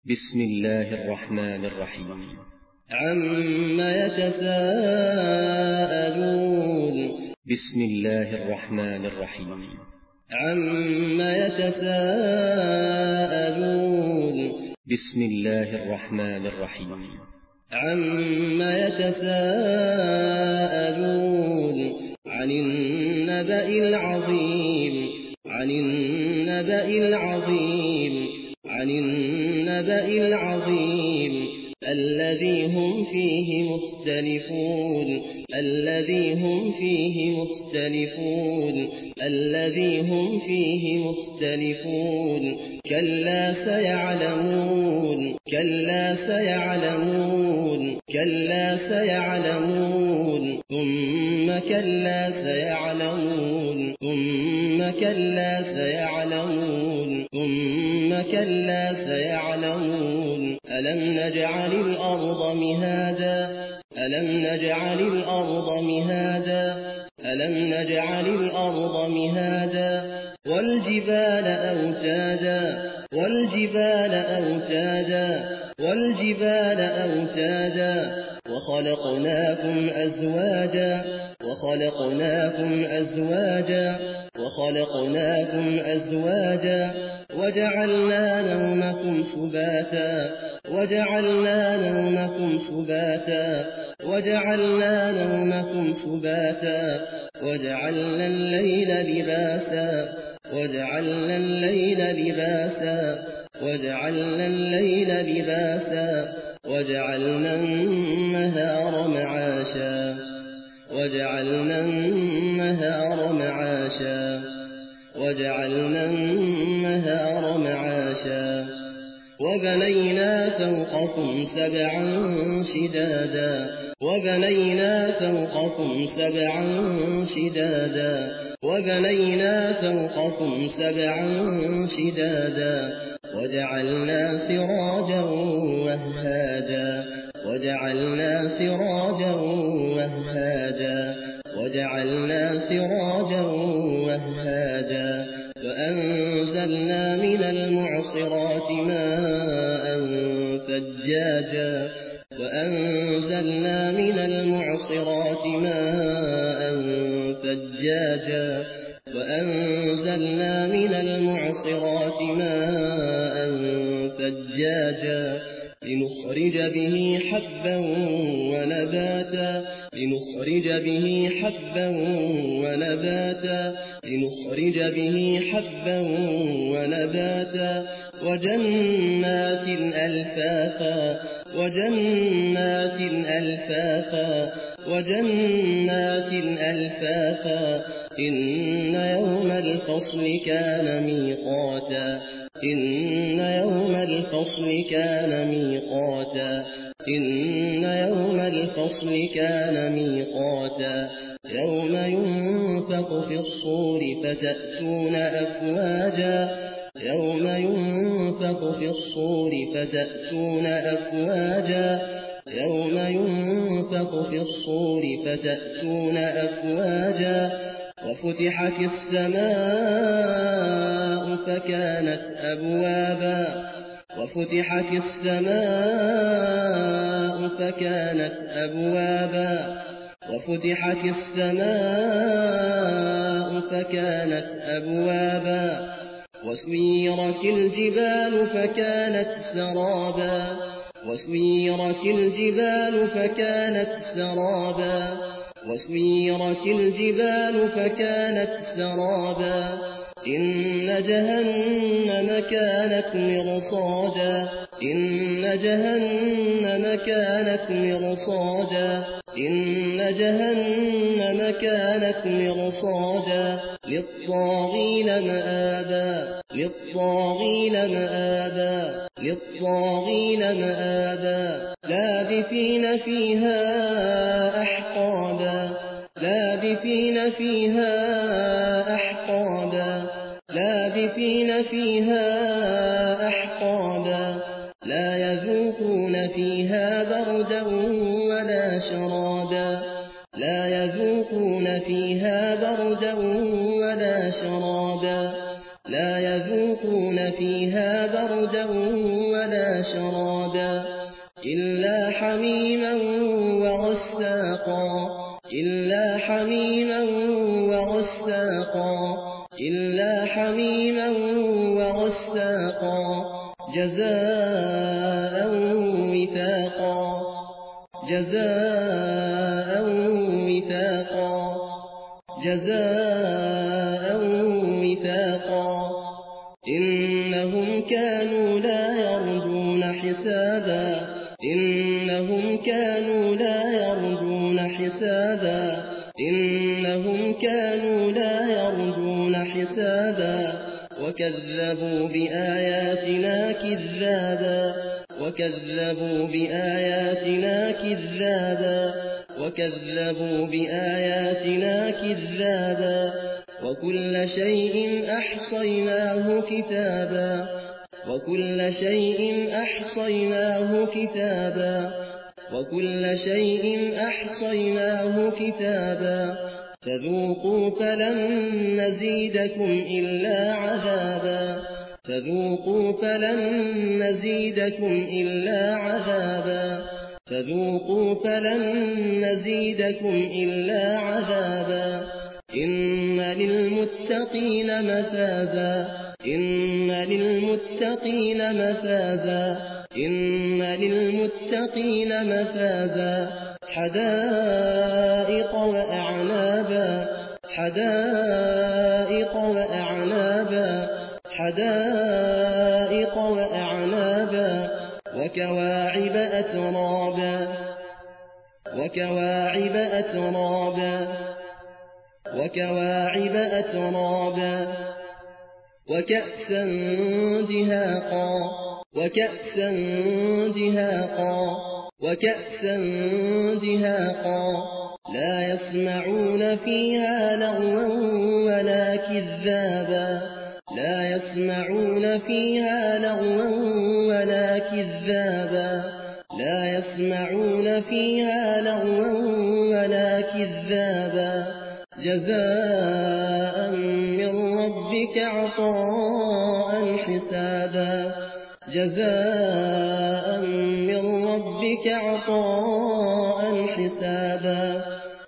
بسم الله الرحمن الرحيم. عما يتساءلون. بسم الله الرحمن الرحيم. عما يتساءلون. بسم الله الرحمن الرحيم. عما يتساءلون. عن النبأ العظيم. عن النبأ العظيم. عن النبأ العظيم الذي هم فيه مختلفون. الذي هم فيه مختلفون. الذي هم فيه مختلفون. كلا سيعلمون. كلا سيعلمون. كلا سيعلمون. ثم كلا سيعلمون. ثم كلا سيعلمون. ثم كلا سيعلمون. ألم نجعل الأرض مهادا. ألم نجعل الأرض مهادا. ألم نجعل الأرض مهادا. والجبال أوتادا. والجبال أوتادا. والجبال أوتادا. وخلقناكم أزواجا. وخلقناكم أزواجا. وخلقناكم أزواجا. وجعلنا نومكم سباتا. وجعلنا نومكم سباتا. وجعلنا نومكم سباتا. وجعلنا الليل لباسا. وجعلنا الليل لباسا. وجعلنا الليل لباسا. وجعلنا النهار معاشا. وجعلنا النهار معاشا. وجعلنا النهار معاشا. وبنينا فوقكم سبعا شدادا. وبنينا فوقكم سبعا شدادا. وبنينا فوقكم سبعا شدادا. وجعلنا سراجا وهاجا. وجعلنا سراجا وهاجا. وجعلنا سراجا وهاجا. فأنزلنا من المعصرات ماء ثجاجا. وأنزلنا من المعصرات ماء ثجاجا. وأنزلنا من المعصرات ماء ثجاجا. لنخرج به حبا ونباتا. لنخرج به حبا ونباتا. لنخرج به حبا ونباتا. وجنات ألفافا. وجنات ألفافا. وجنات ألفافا. إن يوم الفصل كان ميقاتا. إن يوم الفصل كان ميقاتا. إن يوم الفصل كان ميقاتا. يوم ينفخ في الصور فتأتون أفواجا. يوم ينفخ في الصور فتأتون أفواجا. يوم ينفخ في الصور فتأتون أفواجا. وفتحت السماء فكانت أبوابا. وفتحت السماء فكانت أبوابا. وفتحت السماء فكانت أبوابا. وسيرت الجبال فكانت سرابا. وسيرت الجبال فكانت سرابا. وسيرت الجبال فكانت سرابا. إن جهنم كانت مرصادا. إن جهنم كانت مرصادا. إن جهنم كانت مرصادا. للطاغين مآبا. للطاغين مآبا. للطاغين مآبا. لابثين فيها أحقابا. لابثين فيها أحقابا. لابثين فيها أحقابا. لا يذوقون فيها بردا ولا شرابا. لا يذوقون فيها بردا ولا شرابا. لا يذوقون فيها بردا ولا شرابا إلا حميما وغساقا إلا حميما وغساقا إلا حميما وغساقا جزاء وفاقا جزاء وفاقا جزاء وفاقا إنهم كانوا لا يرجون حسابا إنهم كانوا لا يرجون حسابا إنهم كانوا لا يرجون حسابا وكذبوا بآياتنا كذابا وكذبوا بآياتنا كذابا وكذبوا بآياتنا كذابا وكل شيء أحصيناه كتابا وكل شيء أحصيناه كتابا وكل شيء أحصيناه كتابا فذوقوا فلن نزيدكم إلا عذابا فذوقوا فلن نزيدكم إلا عذابا فذوقوا فلن نزيدكم إلا عذابا إن للمتقين مفازا إن للمتقين مفازا إن للمتقين مفازا حدائق وأعنابا حدائق وأعنابا حدائق وأعنابا وكواعب أترابا وكواعب أترابا وكواعب أترابا وكأسا دهاقا وكأسا دهاقا وكأسا دهاقا لا يسمعون فيها لغوا ولا كذابا لا يسمعون فيها لغوا ولا كذابا لا يسمعون فيها لغوا ولا كذابا جزاء من ربك عطاء حسابا جزاء من ربك عطاء حسابا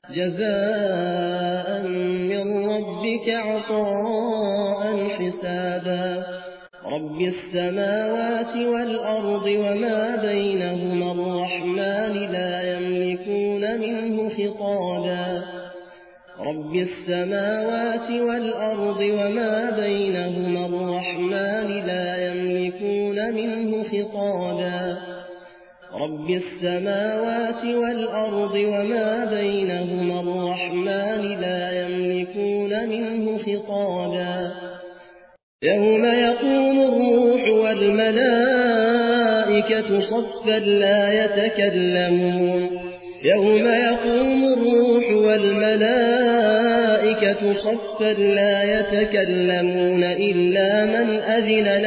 جزاء من ربك عطاء حسابا رب السماوات والأرض وما بينهما الرحمن لا يملكون منه خطابا رب السماوات والأرض وما بينهما الرحمن لا يملكون منه خطابا رب السماوات والأرض وما بينهما الرحمن لا يملكون منه خطابا يوم يقوم الروح والملائكة صفا لا يتكلمون يوم يقوم الروح والملائكة صفا لا يتكلمون إلا من أذن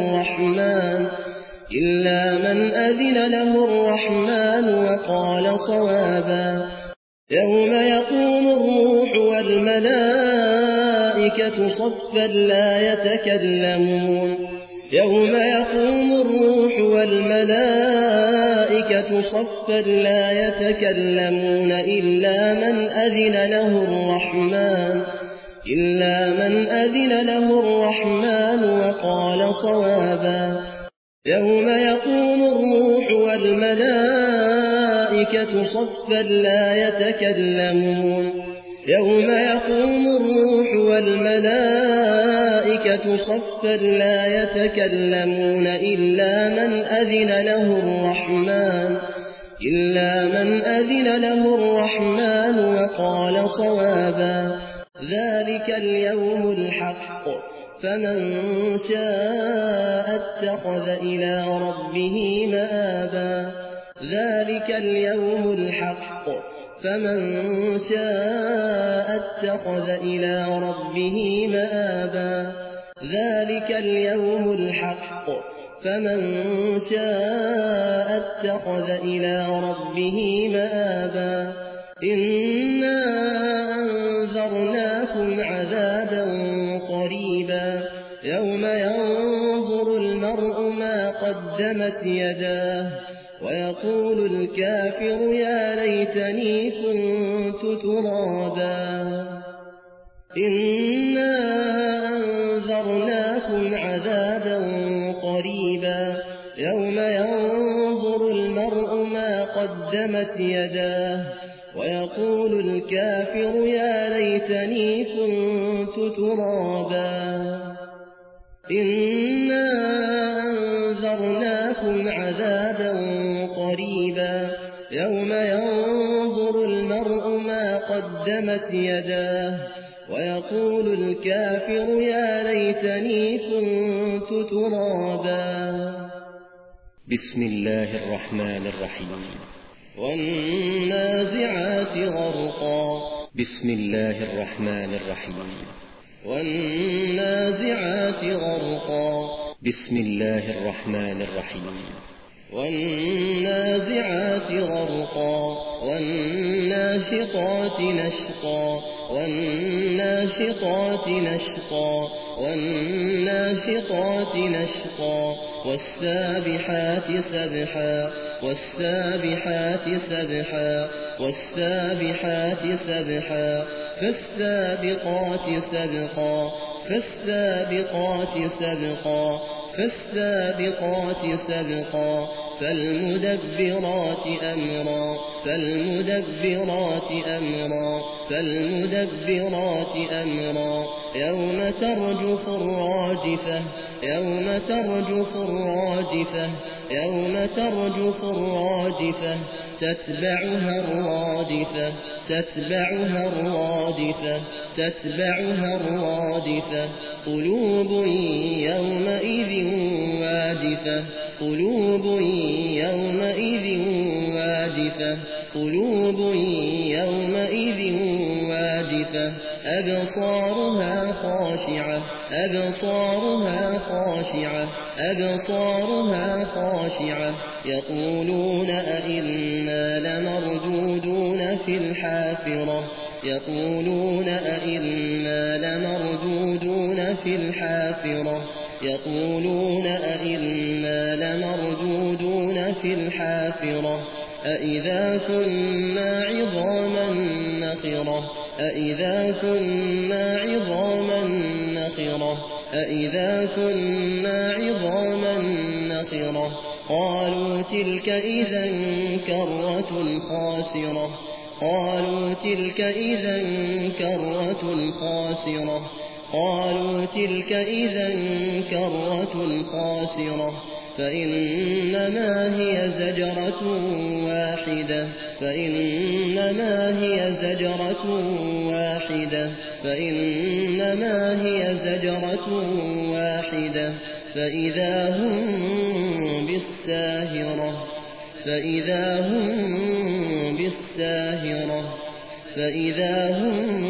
له الرحمن وقال صوابا يوم يقوم الروح والملائكة صفا لا يتكلمون يوم يقوم الروح والملائكة صفا لا يتكلمون إلا من أذن له الرحمن وقال صوابا يوم يقوم الروح والملائكة صفا لا يتكلمون يوم يقوم الروح والملائكة صفا لا يتكلمون إلا من أذن له الرحمن وقال صوابا ذلك اليوم الحق فمن شاء اتخذ إلى ربه مآبا ذلك اليوم الحق فمن شاء اتخذ إلى ربه مآبا ذلك اليوم الحق فمن شاء اتخذ إلى ربه مآبا إنا أنذرناكم عذابا قريبا يوم ينظر المرء ما قدم قدمت يداه ويقول الكافر يا ليتني كنت ترابا إنا أنذرناكم عذابا قريبا يوم ينظر المرء ما قدمت يداه ويقول الكافر يا ليتني كنت ترابا إنا أنذرناكم عذابا قريبا يوم ينظر المرء ما قدمت يداه ويقول الكافر يا ليتني كنت ترابا بسم الله الرحمن الرحيم والنازعات غرقا بسم الله الرحمن الرحيم والنازعات غرقا بسم الله الرحمن الرحيم والنازعات غرقا والناشطات نشطا والناشطات نشطا والناشطات نشطا والسابحات سبحا والسابحات سبحا والسابحات سبحا فالسابقات سبقا فالسابقات سبقا فالسابقات سبقا فالمدبرات أمرا فالمدبرات أمرا فالمدبرات أمرا يوم ترجف الراجفة يوم ترجف الراجفة يوم ترجف الراجفة تتبعها الرادفة تتبعها الرادفة تتبعها الرادفة قلوب يومئذ واجفة قلوب يومئذ واجفة قلوب يومئذ واجفة أبصارها خاشعة أبصارها خاشعة أبصارها خاشعة يقولون أئنا لمردودون في الحافرة يقولون أئنا لمردودون في الحافرة يقولون أئنا لمردودون في الحافرة أئذا كنا عظاما نخرة أئذا كنا عظاما نخرة أئذا كنا عظاما نخرة قالوا تلك إذا كرة خاسرة قالوا تلك إذا كرة خاسرة قالوا تلك إذا كرة خاسرة فإنما هي زجرة واحدة فإنما هي زجرة واحدة فإنما هي زجرة واحدة فإذا هم بالساهرة فإذا هم بالساهرة فإذا هم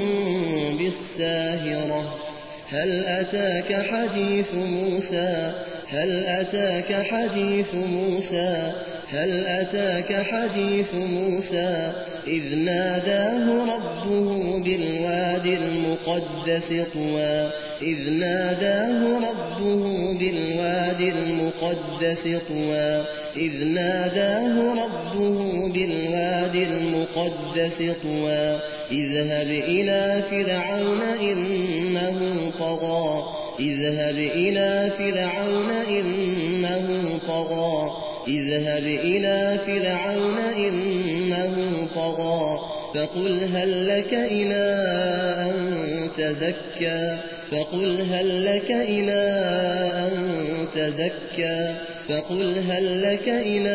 بالساهرة هل أتاك حديث موسى هل أتاك حديث موسى هل أتاك حديث موسى إذ ناداه ربه بالوادي المقدس طوى إذ ناداه ربه بالوادي المقدس طوى إذ ناداه ربه بالوادي المقدس طوى اذهب إلى فرعون إنه طغى اذهب إلى فرعون إنه طغى اذهب إلى فرعون إنه طغى فقل هل لك إلى أن تزكى فقل هل لك إلى أن تزكى فقل هل لك إلى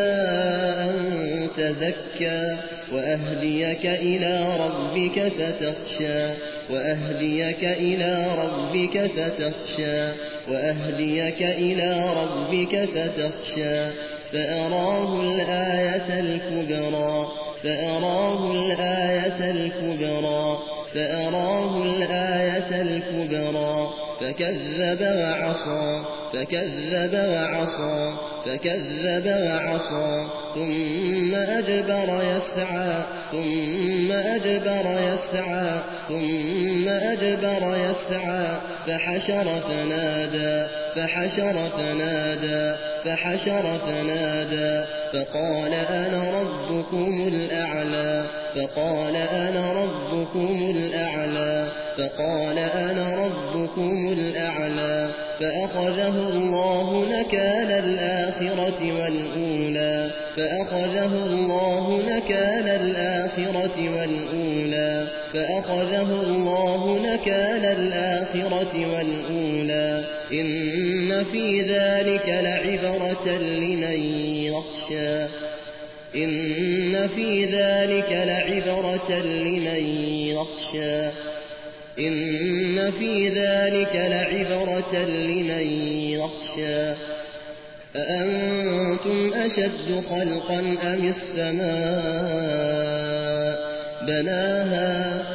أن تزكى وأهديك إلى ربك فتخشى وأهديك إلى ربك فتخشى وأهديك إلى ربك فتخشى فأراه الآية الكبرى فأراه الآية الكبرى فأراه الآية الكبرى فكذب وعصى ثم أدبر يسعى فحشر فنادى فقال أنا ربكم الأعلى فأخذه الله نكال الآخرة والأولى إن في ذلك لعبرة لمن يخشى أأنتم أشد خلقا أم السماء بناها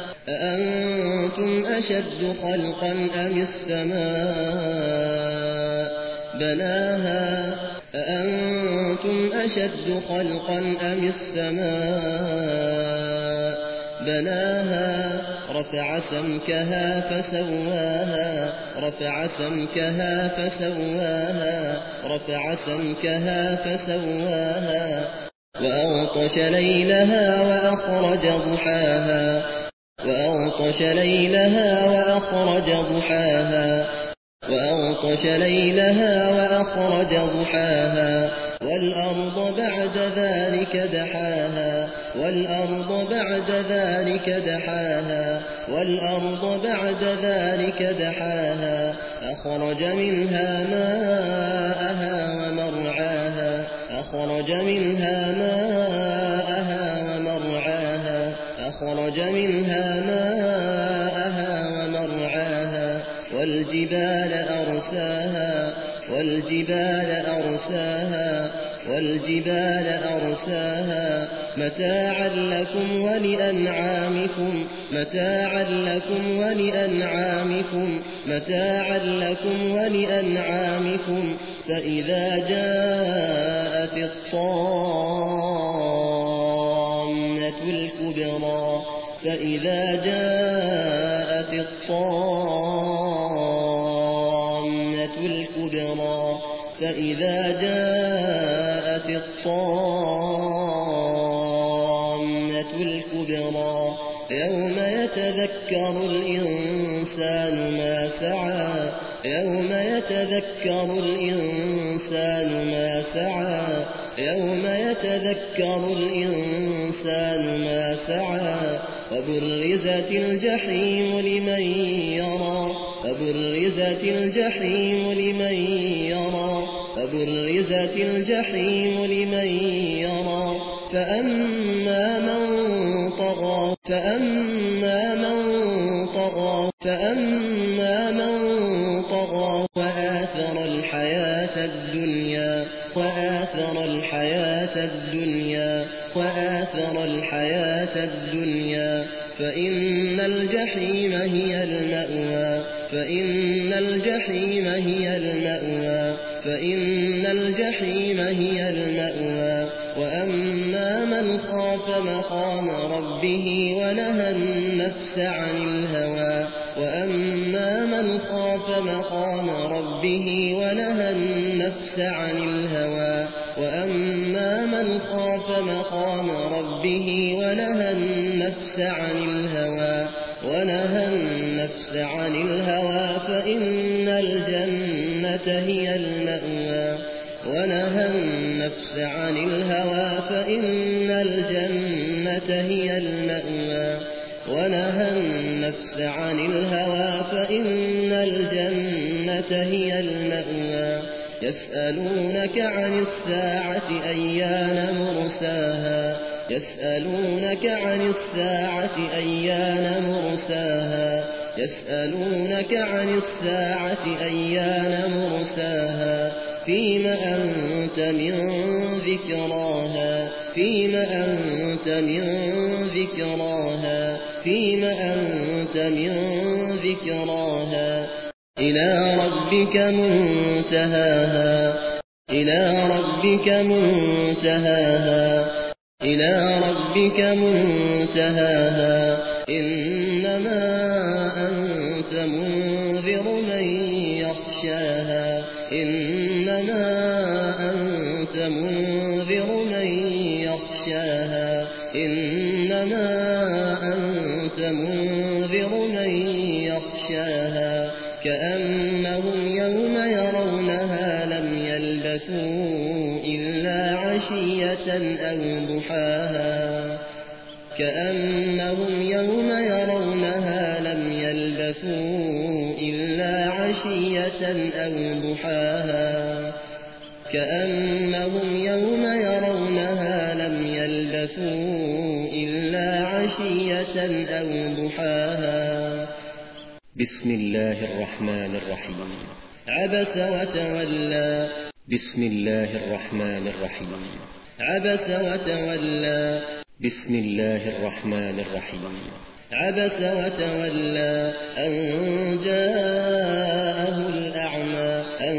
رفع سمكها فسواها وأغطش ليلها وأخرج ضحاها والأرض بعد ذلك دحاها أخرج منها ماءها ومرعاها والجبال أرساها متاعا لكم ولأنعامكم فإذا جاءت الطامة الكبرى يوم يتذكر الإنسان ما سعى وبرزت الجحيم لمن يرى فأما من طغى وآثر الحياة الدنيا فإن الجحيم هي المأوى وأما من خاف مقام ربه ونهى النفس عن الهوى فإن الجنة هي المأوى ونهى النفس عن الهوى فإن الجنة هي المأوى يسألونك عن الساعة أيان مرساها فيم أنت من ذكراها إلى ربك منتهاها إلى ربك منتهاها إلى ربك منتهاها إنما أنت منذر من يخشاها إنما أنت منذر من يخشاها إنما أنت منذر من يخشاها كأنهم يوم يرونها لم يلبثوا إلا عشية أو ضحاها كأنهم يوم يرونها لم يلبثوا إلا عشية أو ضحاها كأنهم يوم يرونها لم يلبثوا إلا عشية أو ضحاها بسم الله الرحمن الرحيم عبس وتولى بسم الله الرحمن الرحيم عبس وتولى بسم الله الرحمن الرحيم عبس وتولى أن جاءه الأعمى أن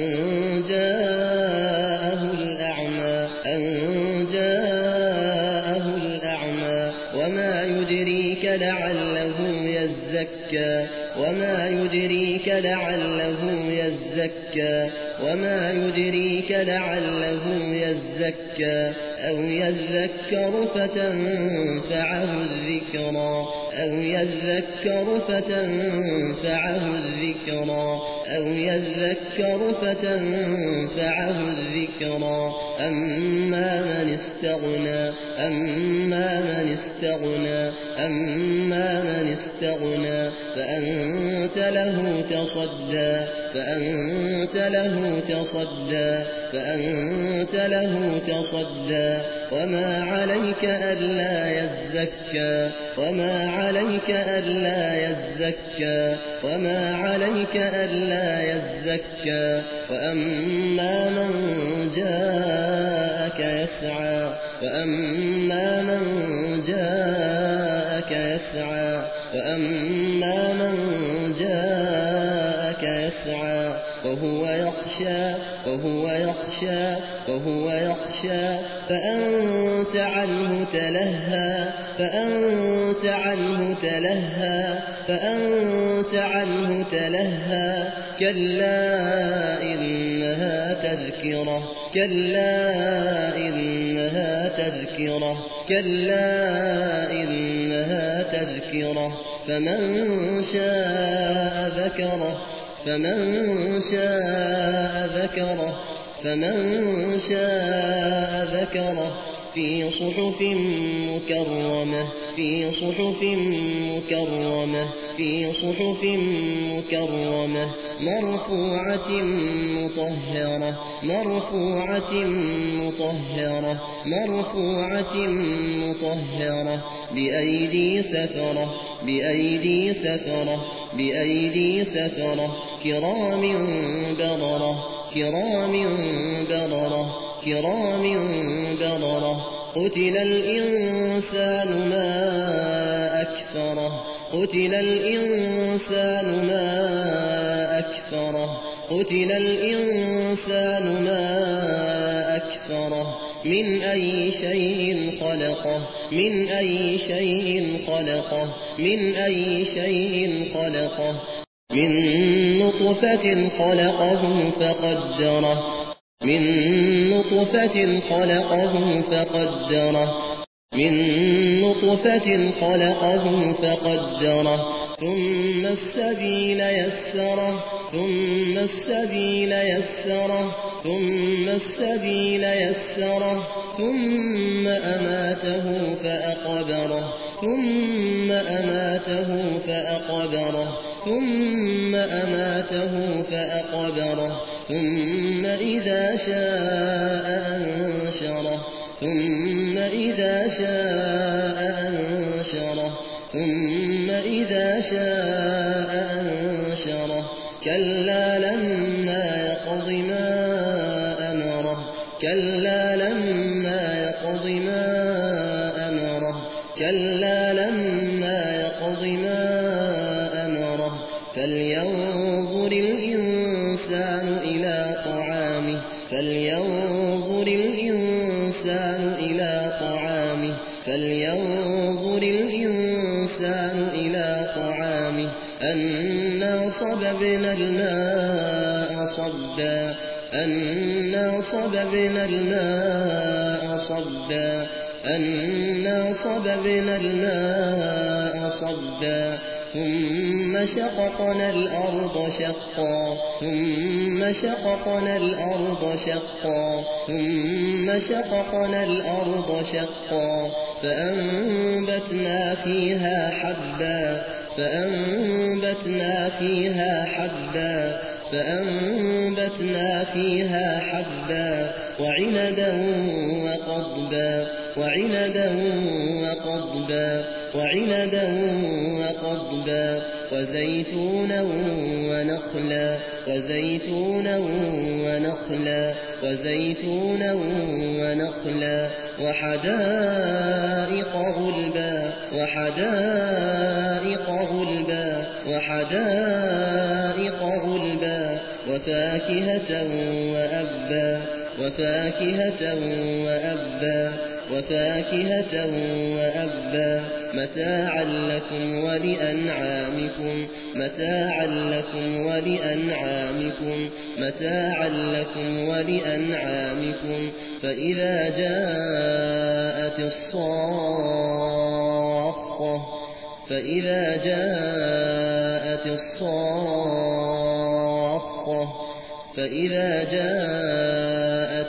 جاءه الأعمى أن جاءه الأعمى وما يدريك لعله يزكى وما يدريك لعله يزكى وما يدريك لعله يزكى أو يذكر فتنفعه الذكرى أو يذكر فتنفعه الذكرى أو يذكر فتنفعه الذكرى أما من استغنى أما من استغنى أما من استغنى فأنت له تصدى فأنت له تصدى فأنت له تصدى وما عليك ألا يزكى وما عليك ألا يزكى وما عليك ألا يزكى وأما من جاءك يسعى وأما من جاءك يسعى وأما من جاءك يسعى وهو يخشى وهو يخشى وهو يخشى فأنت عنه تلهى فأنت عنه تلهى فأنت عنه تلهى كلا إنها تذكرة كلا إنها تذكرة كلا إنها تذكرة فمن شاء ذكره فمن شاء ذكره فمن شاء ذكره في صحف مكرمة في صحف مكرمة في صحف مكرمة مرفوعة مطهرة مرفوعة مطهرة مرفوعة مطهرة بأيدي سفرة بأيدي سفرة بأيدي سفرة كرام بررة كرام بررة كرام بررة قتل الإنسان ما أكفره قتل الإنسان ما أكفره قتل الإنسان ما أكفره من أي شيء خلقه من أي شيء خلقه من أي شيء خلقه من نطفة خلقه فقدره من نطفة خلقه فقدره من نطفة خلقه فقدره ثم السبيل يسره ثم السبيل يسره ثم السبيل يسره ثم أماته فأقبره ثم أماته فأقبره ثم أماته فأقبره ثم إذا شاء أنشره ثم إذا شاء أنشره ثم إذا شاء أنشره كلا لما يقض ما أمره كلا لما يقض ما أمره كلا لما يقض ما أمره فلينظر الإنسان الإنسان إلى طعامه فلينظر الإنسان إلى طعامه أنا صببنا الماء صبا أنا صببنا الماء صبا أنا صببنا الماء صبا ثم شققنا الأرض شقا ثم شققنا الأرض شقا ثم شققنا الأرض شقا فأنبتنا فيها حبا فأنبتنا فيها حبا فأنبتنا فيها حبا وعنبا وقضبا وعنبا وقضبا وعنبا وقضبا وزيتونا ونخلا وزيتونا ونخلا وزيتونا ونخلا وحدائق غلبا وحدائق غلبا وحدائق غلبا وفاكهة وأبا وفاكهة وأبا وفاكهة وأبا متاعا لكم ولأنعامكم متاعا لكم ولأنعامكم متاعا لكم ولأنعامكم فإذا جاءت الصاخة فإذا جاءت الصاخة فإذا جاءت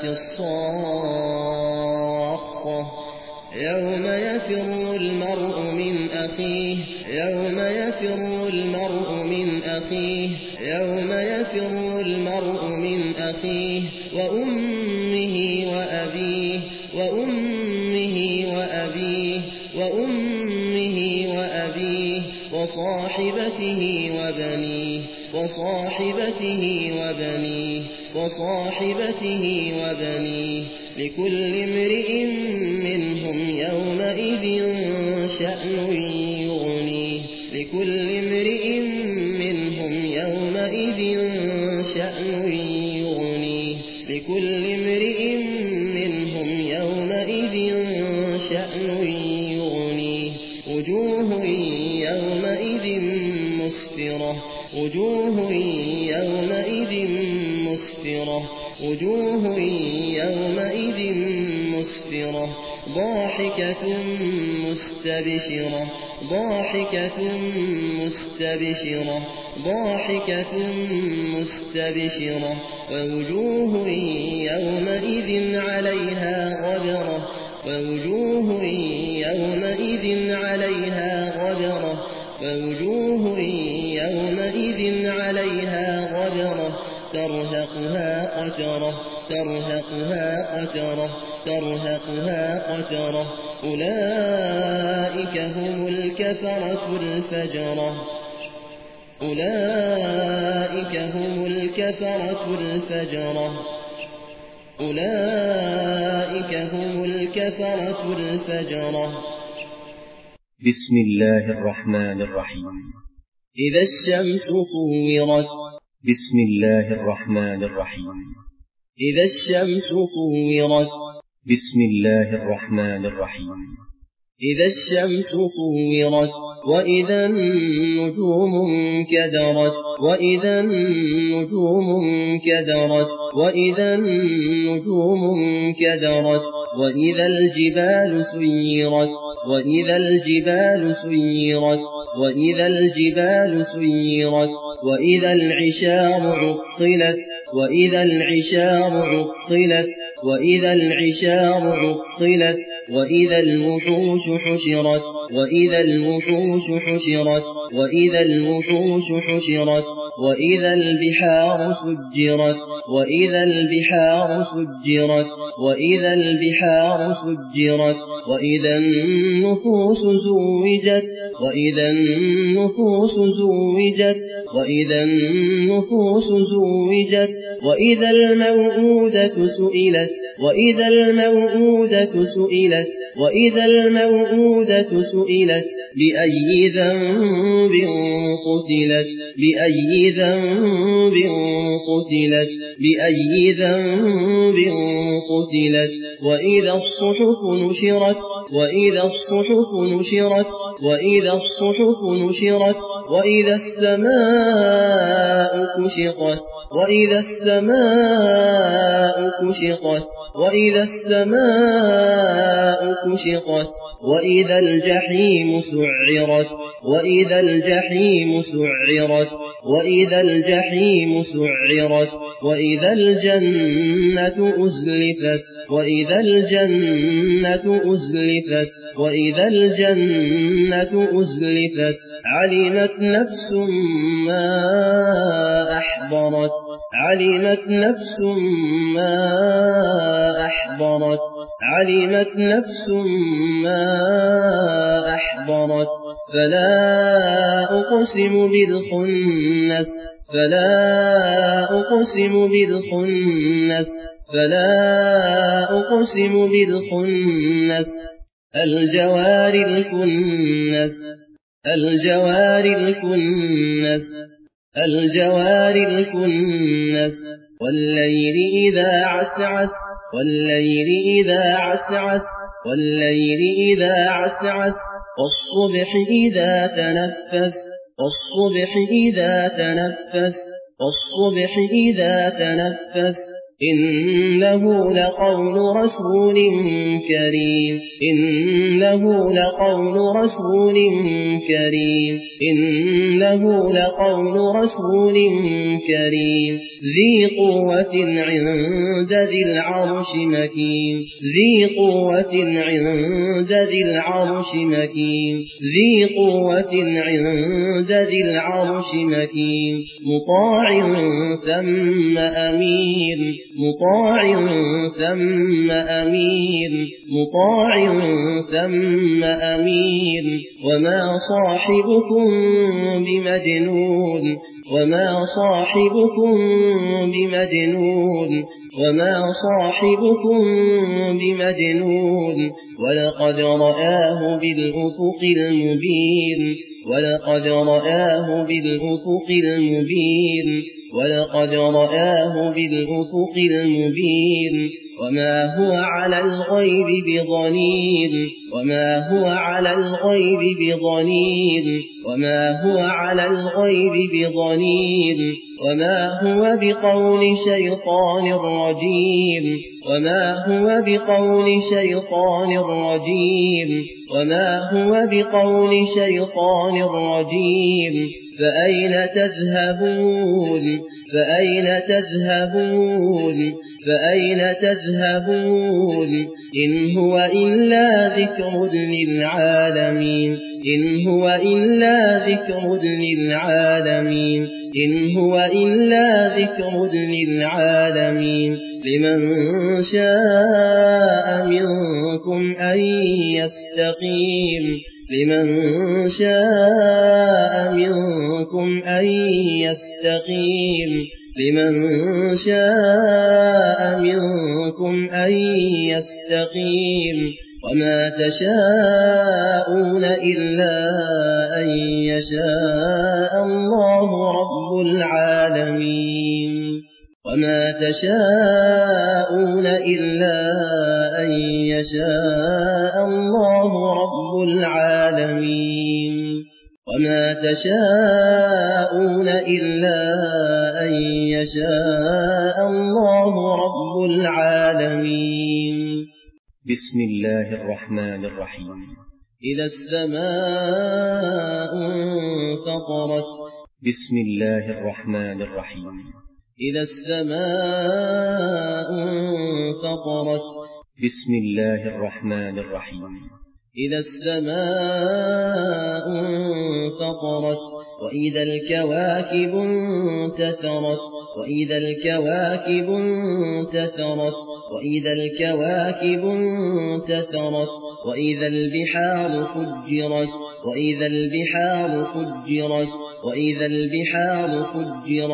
الصاخة يوم يفر المرء من أخيه يوم يفر المرء من أخيه يوم يفر المرء من أخيه وأمه وأبيه وأمه وأبيه وأمه وأبيه وصاحبته وبنيه وصاحبته وبنيه وصاحبته وبنيه لكل امرئ منهم يومئذ شأن يغنيه لكل امرئ منهم يومئذ شأن يغنيه لكل امرئ منهم يومئذ شأن يغنيه وجوه يومئذ مسفرة وجوه يومئذ مسفرة وجوه يومئذ مسفرة ضاحكة مستبشرة ضاحكة مستبشرة ضاحكة مستبشرة ووجوه يومئذ عليها غبرة ووجوه يومئذ عليها غبرة ووجوه يومئذ عليها غبرة ترهقها قترة ترهقها قترة ترهقها قترة أولئك هم الكفرة الفجرة أولئك هم الكفرة الفجرة أولئك هم الكفرة الفجرة بسم الله الرحمن الرحيم إذا الشمس كورت بسم الله الرحمن الرحيم إذا الشمس كورت بسم الله الرحمن الرحيم إذا الشمس كورت وإذا النجوم انكدرت وإذا النجوم انكدرت وإذا النجوم انكدرت وإذا الجبال سيرت وإذا الجبال سيرت وإذا الجبال سيرت وإذا العشار عطلت وإذا العشار عطلت وإذا العشار عطلت وإذا الوحوش حشرت وإذا الوحوش حشرت وإذا الوحوش حشرت وإذا البحار سجرت وإذا البحار سجرت وإذا البحار سجرت وإذا النفوس زوجت وإذا النفوس زوجت وإذا النفوس زوجت وإذا الموءودة سئلت وإذا الموءودة سئلت وإذا الموءودة سئلت بأي ذنب قتلت بأي ذنب قتلت بأي ذنب قتلت وإذا الصحف نشرت وإذا الصحف نشرت وإذا الصحف نشرت وإذا السماء كشطت وإذا السماء كشطت وإذا السماء كشطت وإذا الجحيم سعرت وإذا الجحيم سعرت وإذا الجحيم سعرت وإذا الجنة أزلفت وإذا الجنة أزلفت وإذا الجنة أزلفت علمت نفس ما أحضرت علمت نفس ما أحضرت علمت نفس ما أحضرت فلا أقسم بالخنس فلا أقسم بالخنس فلا أقسم بالخنس الجوار الكنس الجوار الكنس الجوار الكنس والليل إذا عسعس والليل إذا عسعس والليل إذا عسعس والصبح إذا تنفس والصبح إذا تنفس والصبح إذا تنفس إنه لقول رسول كريم إنه لقول رسول كريم إنه لقول رسول كريم ذي قوة عند ذي العرش مكين ذي قوة عند ذي العرش مكين ذي قوة عند ذي العرش مكين مطاع ثم أمين مطاع ثم أمين مطاع ثم أمين وما صاحبكم بمجنون وما صاحبكم بمجنون وما صاحبكم بمجنون ولقد رآه بالأفق المبين ولقد رآه بالأفق المبين ولقد رآه بالأفق المبين وما هو على الغيب بضنين وما هو على الغيب بضنين وما هو على الغيب بضنين وما هو بقول شيطان رجيم وما هو بقول شيطان رجيم وما هو بقول شيطان رجيم فأين تذهبون فأين تذهبون فأين تذهبون إن هو إلا ذكر للعالمين إن هو إلا ذكر للعالمين إن هو إلا ذكر للعالمين لمن شاء منكم أن يستقيم لمن شاء منكم أن يستقيم لمن شاء منكم أن يستقيم وما تشاءون إلا أن يشاء الله رب العالمين وما تشاءون إلا أن يشاء الله رب العالمين وما تشاءون إلا أن يشاء الله رب العالمين بسم الله الرحمن الرحيم إذا السماء انفطرت بسم الله الرحمن الرحيم إذا السماء انفطرت بسم الله الرحمن الرحيم إذا السماء انفطرت وإذا الكواكب انتثرت وإذا الكواكب انتثرت وإذا الكواكب انتثرت وإذا البحار فجرت وإذا البحار فجرت وإذا البحار فجرت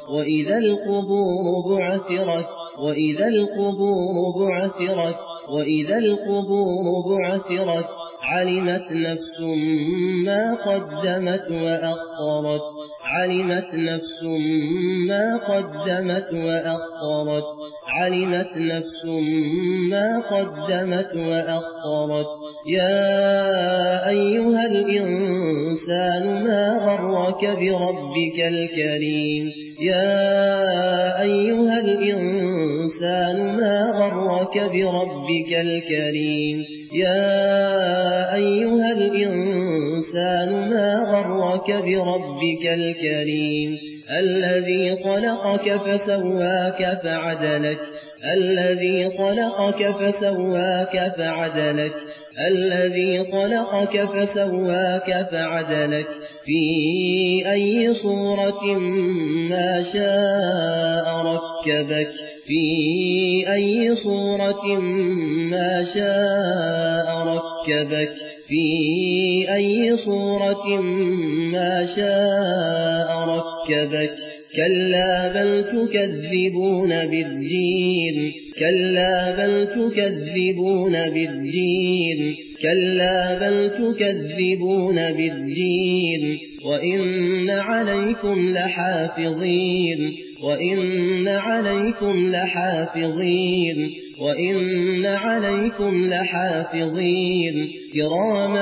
وإذا القبور بعثرت وإذا القبور بعثرت وإذا القبور بعثرت علمت نفس ما قدمت وأخرت علمت نفس ما قدمت وأخرت علمت نفس ما قدمت وأخرت يا أيها الإنسان ما غرك بربك الكريم يا أيها الإنسان ما غرك بربك الكريم يا أيها الإنسان ما غرك بربك الكريم الذي خلقك فسواك فعدلك الذي خلقك فسواك فعدلك الذي خلقك فسواك فعدلك في أي صورة ما شاء ركبك في أي صورة ما شاء ركبك في أي صورة ما شاء ركبك كلا بل تكذبون بالدين كلا بل تكذبون بالدين كلا بل تكذبون بالدين وإن عليكم لحافظين وإن عليكم لحافظين وإن عليكم لحافظين كراما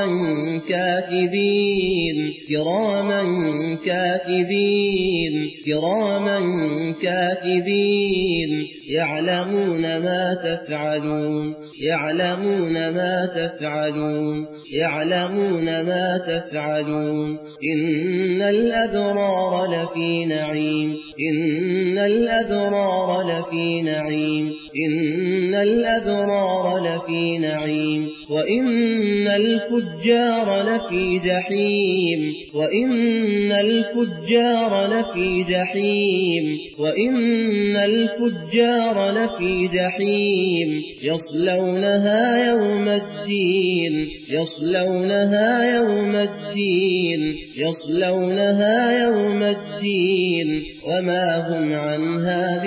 كاتبين كراما كاتبين كراما كاتبين يعلمون ما تفعلون يعلمون ما تفعلون يعلمون ما تفعلون إن الأبرار لفي نعيم إن الأبرار لفي نعيم إن الأبرار لفي نعيم وإن الفجار لفي جحيم وإن الفجار لفي جحيم وإن الفجار لفي جحيم يصلونها يوم الدين يصلونها يوم الدين يصلونها يوم الدين وما هم عنها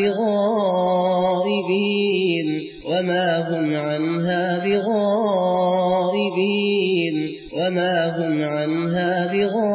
بغائبين وما هم عنها بغائبين وما هم عنها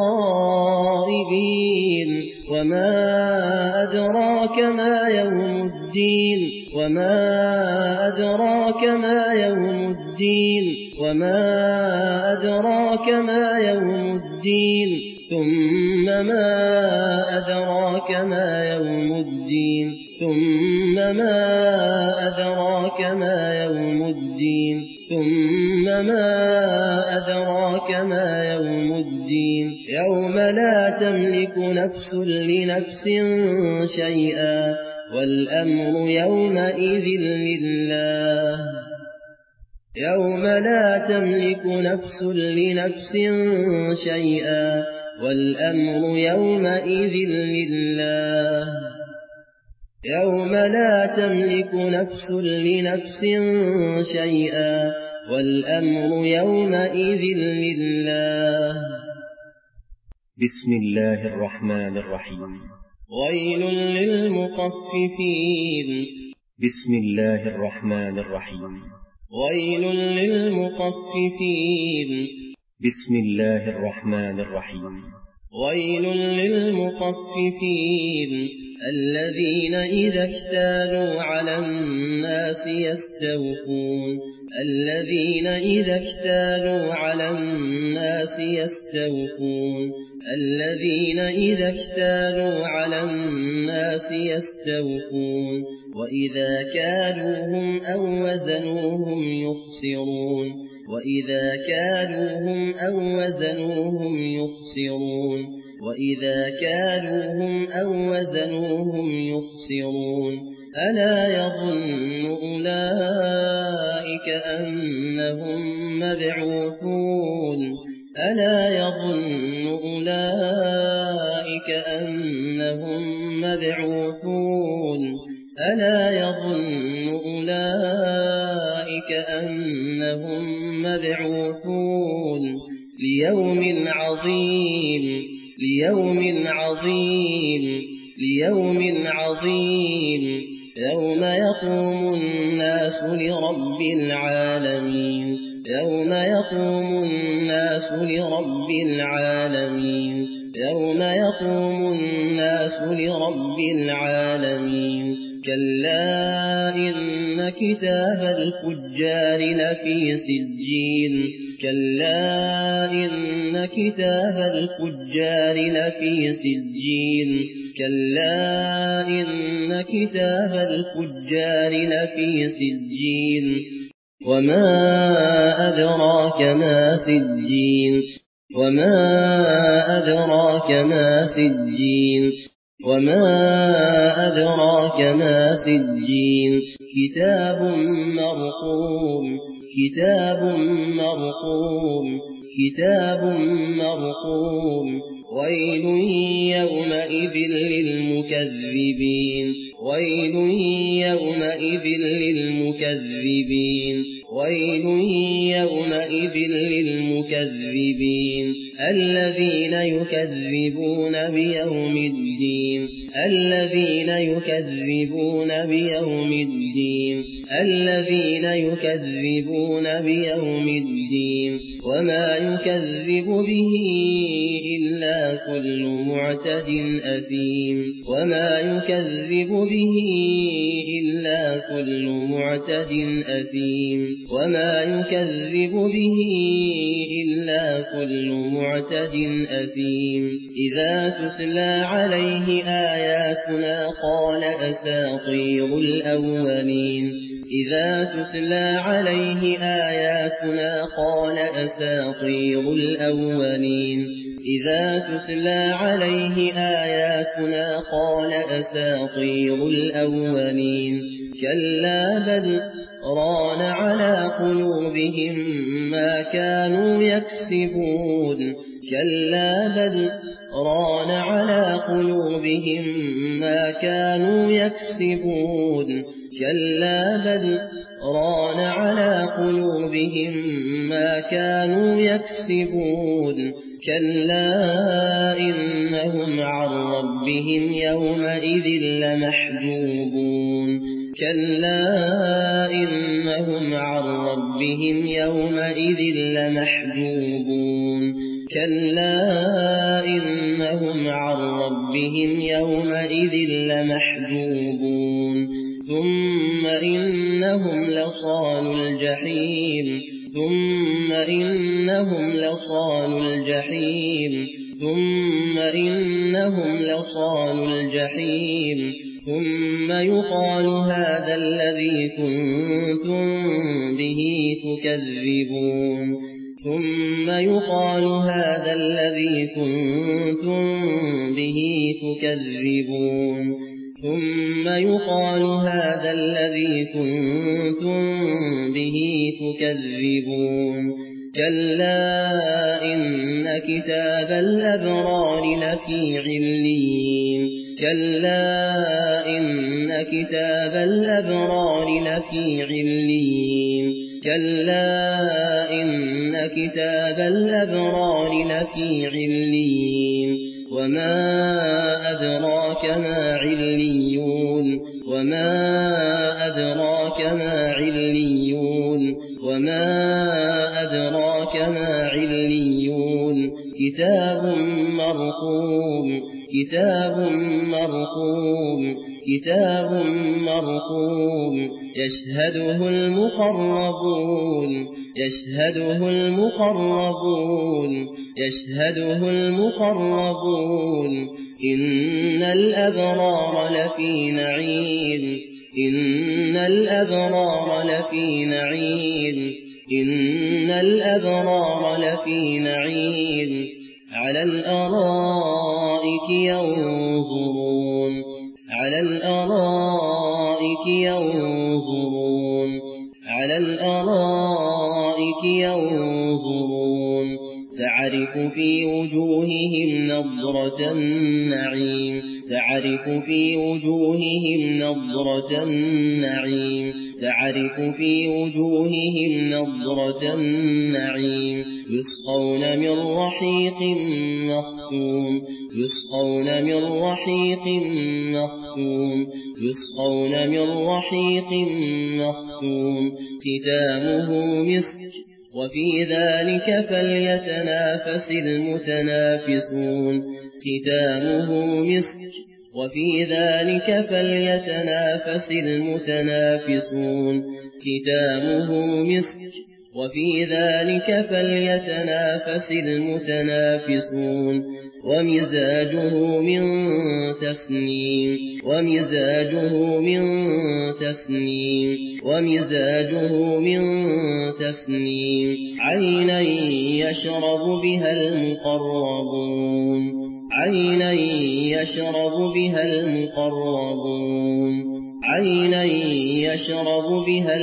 بغائبين وما أدراك ما يوم الدين وما أدراك ما يوم الدين وما أدراك ما يوم الدين ثم ما أدراك ما يوم الدين ثم ما أدراك ما يوم الدين ثم ما أدراك ما يوم الدين يوم لا تملك نفس لنفس شيئا والأمر يومئذ لله يوم لا تملك نفس لنفس شيئا والأمر يومئذ لله يوم لا تملك نفس لنفس شيئا والأمر يومئذ لله بسم الله الرحمن الرحيم ويل للمطففين بسم الله الرحمن الرحيم ويل للمطففين بسم الله الرحمن الرحيم ويل للمطففين الذين إذا اكتالوا على الناس يستوفون الذين إذا اكتالوا على الناس يستوفون الذين إذا اكتالوا على الناس يستوفون وإذا كالوهم أو وزنوهم يخسرون وإذا كالوهم أو وزنوهم يخسرون وإذا كالوهم أو وزنوهم يخسرون ألا يظن أولئك أنهم مبعوثون ألا يظن أولئك أنهم مبعوثون ألا يظن أولئك أنهم مبعوثون ليوم عظيم ليوم عظيم ليوم عظيم يوم يقوم الناس لرب العالمين يوم يقوم الناس لرب العالمين يوم يقوم الناس لرب العالمين كلا إن كتاب الفجار لفي سجين كلا إن كتاب الفجار لفي سجين كلا إن كتاب الفجار لفي سجين وما أدراك ما سجين وما أدراك ما سجين وما أدراك ما سجين كتاب مرقوم كتاب مرقوم كتاب مرقوم ويل يومئذ للمكذبين ويل يومئذ للمكذبين ويل يومئذ للمكذبين الذين يكذبون بيوم الدين الذين يكذبون بيوم الدين الذين يكذبون بيوم الدين وما يكذب به إلا كل معتد أثيم وما يكذب به إلا كل معتد أثيم وما يكذب به إلا كل معتد أثيم إذا تتلى عليه آياتنا قال أساطير الأولين إذا تتلى عليه آياتنا قال أساطير الأولين إذا تتلى عليه آياتنا قال أساطير الأولين كلا بل ران على قلوبهم ما كانوا يكسبون كلا بل ران على قلوبهم ما كانوا يكسبون كلا بل ران على قلوبهم ما كانوا يكسبون كلا إنهم عن ربهم يومئذ لمحجوبون كلا إنهم عن ربهم يومئذ لمحجوبون كلا إنهم عن ربهم يومئذ لمحجوبون ثم إنهم لصال الجحيم ثم إنهم لصال الجحيم ثم إنهم لصال الجحيم ثم يقال هذا الذي كنتم به تكذبون ثم يقال هذا الذي كنتم به تكذبون ثم يقال هذا الذي كنتم به تكذبون كلا إن كتاب الأبرار لفي عليين كلا إن كتاب الأبرار لفي عليين كلا إن كتاب الأبرار لفي عليين وما أدراك ما عليون وما أدراك ما عليون وما أدراك ما عليون كتاب مرقوم كتاب مرقوم كتاب مرقوم يشهده المقربون يشهده المقربون يشهده المقربون إن الأبرار لفي نعيم إن الأبرار لفي نعيم إن الأبرار لفي نعيم على الأرائك ينظرون على الأرائك ينظرون على الأرائك ينظرون تعرف في وجوههم نضرة النعيم تعرف في وجوههم نضرة النعيم تعرف في وجوههم نضرة النعيم يسقون من رحيق مختوم يسقون من رحيق مختوم يسقون من رحيق مختوم ختامه مسك وفي ذلك فليتنافس المتنافسون ختامه مسك وفي ذلك فليتنافس المتنافسون ختامه مسك وفي ذلك فليتنافس المتنافسون ومزاجه من تسنيم ومزاجه من تسنيم ومزاجه من تسنيم عينا يشرب بها المقربون عينا يشرب بها المقربون عينا يشرب بها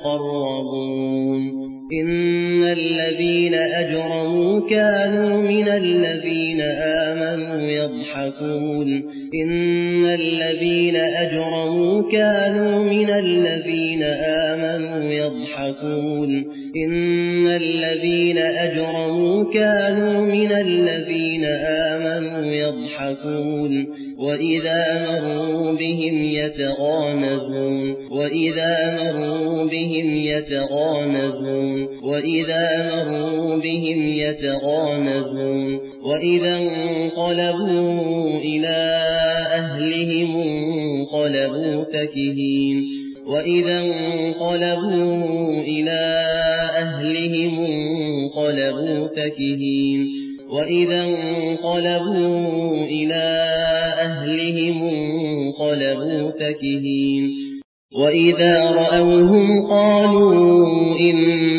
المقربون إن الذين أجرموا كانوا من الذين آمنوا يضحكون إن الذين أجرموا كانوا من الذين آمنوا يضحكون إن الذين أجرموا كانوا من الذين آمنوا يضحكون وإذا مروا بهم يتغامزون وإذا مروا بهم يتغامزون وإذا مروا بهم يتغامزون وإذا انقلبوا إلى أهلهم انقلبوا فكهين وإذا انقلبوا إلى أهلهم انقلبوا فكهين وإذا انقلبوا إلى أهلهم انقلبوا فكهين وإذا رأوهم قالوا إن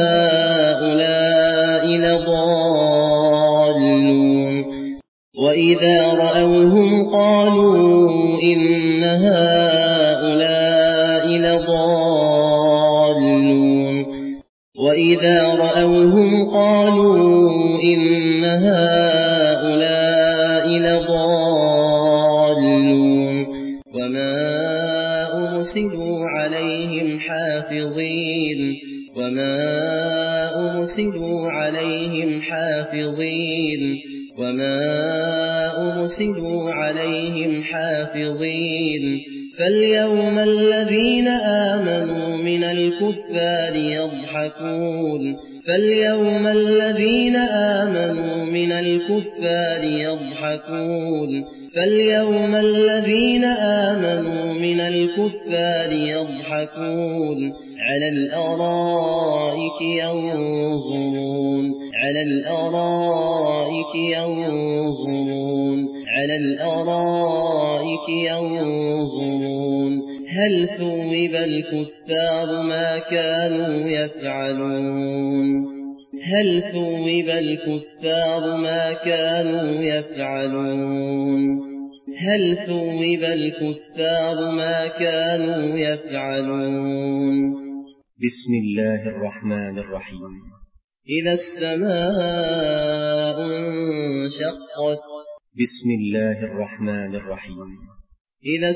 هؤلاء لضالون وإذا رأوهم قالوا إن هؤلاء لضالون وإذا رأوهم قالوا إن هؤلاء لضالون وما أرسلوا عليهم حافظين وما أرسلوا عليهم حافظين وما أرسلوا عليهم حافظين فاليوم الذين آمنوا من الكفار يضحكون فاليوم الذين آمنوا من الكفار يضحكون فاليوم الذين آمنوا من الكفار يضحكون على الأرائك ينظرون على الأرائك ينظرون على الأرائك ينظرون هل ثوب الكفار ما كانوا يفعلون هل ثوب الكفار ما كانوا يفعلون هل ثوب الكفار ما كانوا يفعلون بسم الله الرحمن الرحيم إذا السماء انشقت بسم الله الرحمن الرحيم إذا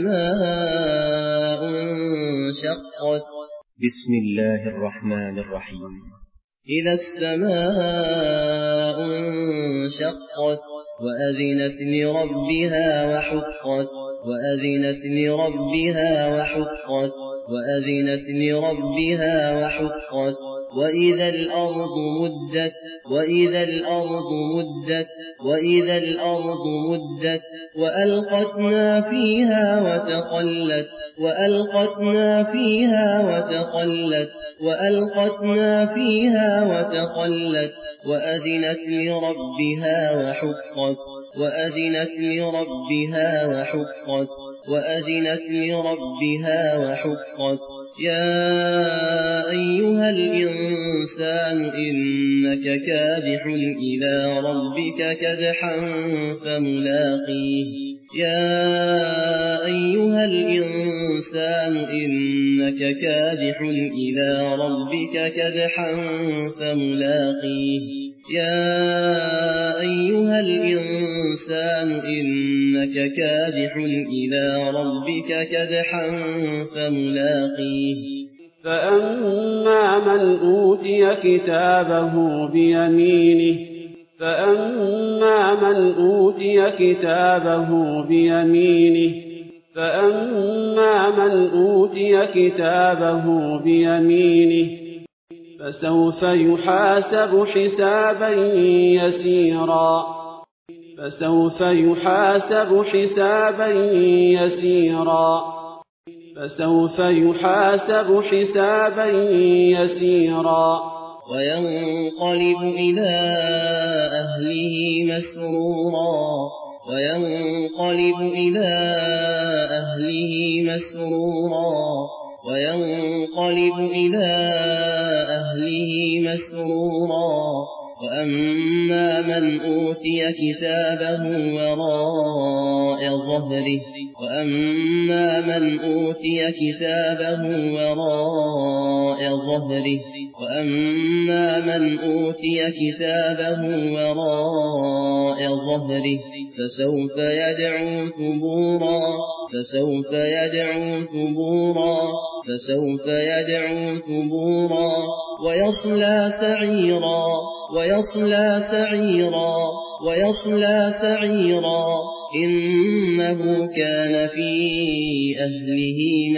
السماء انشقت بسم الله الرحمن الرحيم إذا السماء انشقت وأذنت لربها وحقت وأذنت لربها وحقت وأذنت لربها وحقت وإذا الأرض مدت وإذا الأرض مدت وإذا الأرض مدت وألقت ما فيها وتخلت وألقت ما فيها وتخلت وألقت ما فيها وتخلت وأذنت لربها وحقت وأذنت لربها وحقت وأذنت لربها وحقت يا أيها الإنسان إنك كادح إلى ربك كدحا فملاقيه يا أيها الإنسان إنك كادح إلى ربك كدحا فملاقيه يا أيها الإنسان إنك كادح إلى ربك كدحا فملاقيه فأما من أوتي كتابه بيمينه فسوف يحاسب حسابا يسيرا وينقلب إلى أهله مسرورا وأما من أوتي كتابه وراء ظهره فسوف يدعو ثبورا ويصلى سعيرا إنه كان في أهله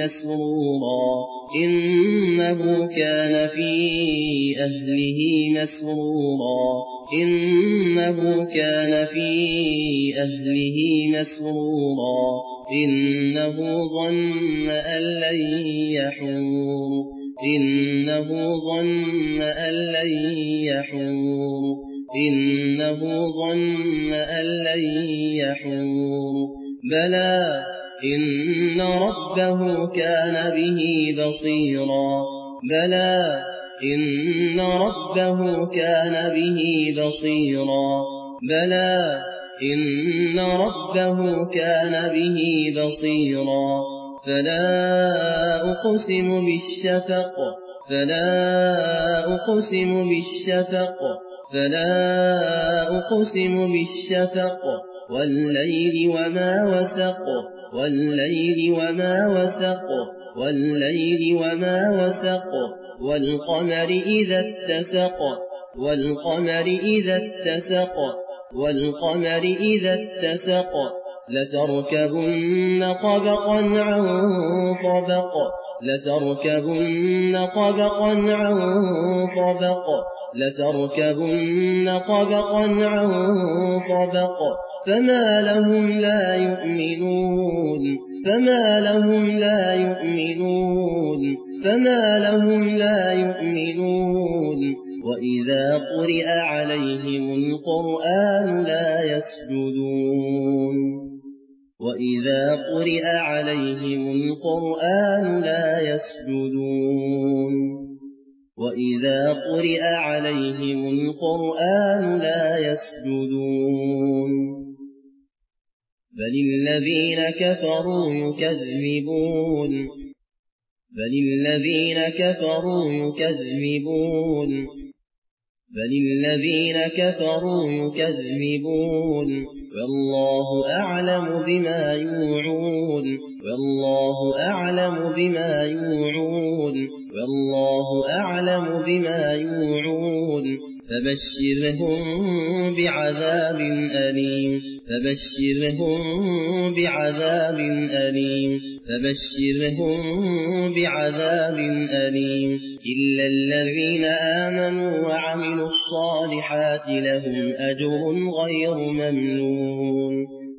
مسرورا إنه ظن أن لن يحور بلى إن ربه كان به بصيرا فلا أقسم بالشفق والليل وما وسق والقمر إذا اتسق لتركبن طبقا عن طبق فما لهم لا يؤمنون وإذا قرئ عليهم القرآن لا يسجدون بل الذين كفروا يكذبون والله أعلم بما يوعون فبشرهم بعذاب أليم إلا الذين آمنوا وعملوا الصالحات لهم أجر غير ممنون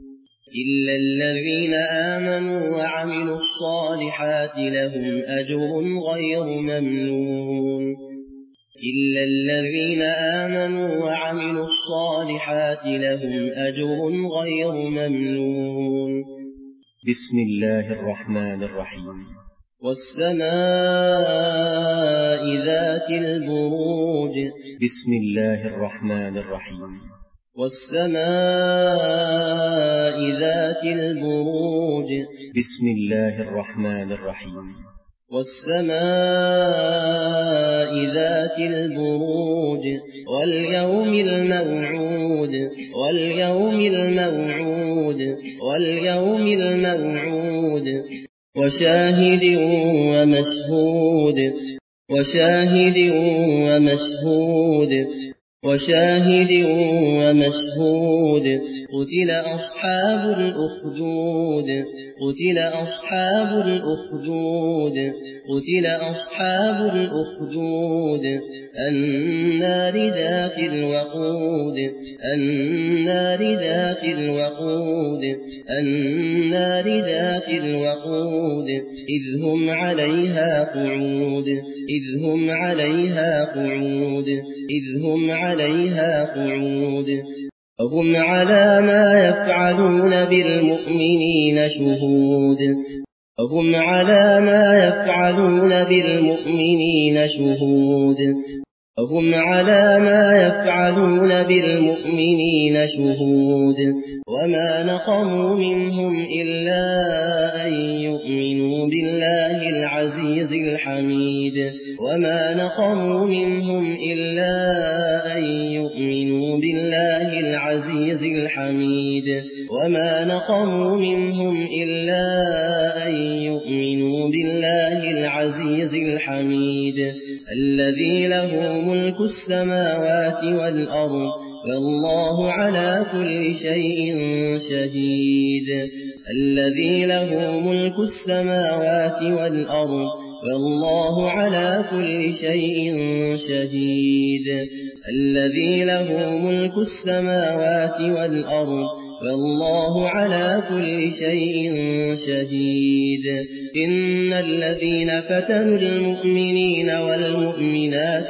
بسم الله الرحمن الرحيم والسماء ذات البروج بسم الله الرحمن الرحيم والسماء ذات البروج بسم الله الرحمن الرحيم والسماء ذات البروج واليوم الموعود وشاهد ومشهود قتل أصحاب الأخدود النار ذات الوقود إذ هم عليها قعود وهم على ما يفعلون بالمؤمنين شهود وما نقموا منهم إلا أن يؤمنوا بالله العزيز الحميد الذي له ملك السماوات والأرض والله على كل شيء شهيد إن الذين فتنوا المؤمنين والمؤمنات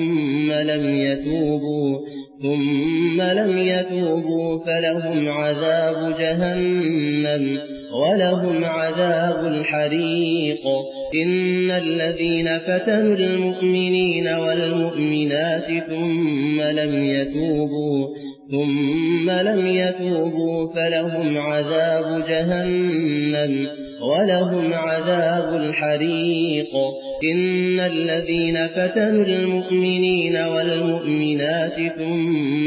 ثم لم يتوبوا فلهم عذاب جهنم ولهم عذاب الحريق إن الذين فتنوا المؤمنين والمؤمنات ثم لم يتوبوا فلهم عذاب جهنم ولهم عذاب الحريق إن الذين فتنوا المؤمنين والمؤمنات ثم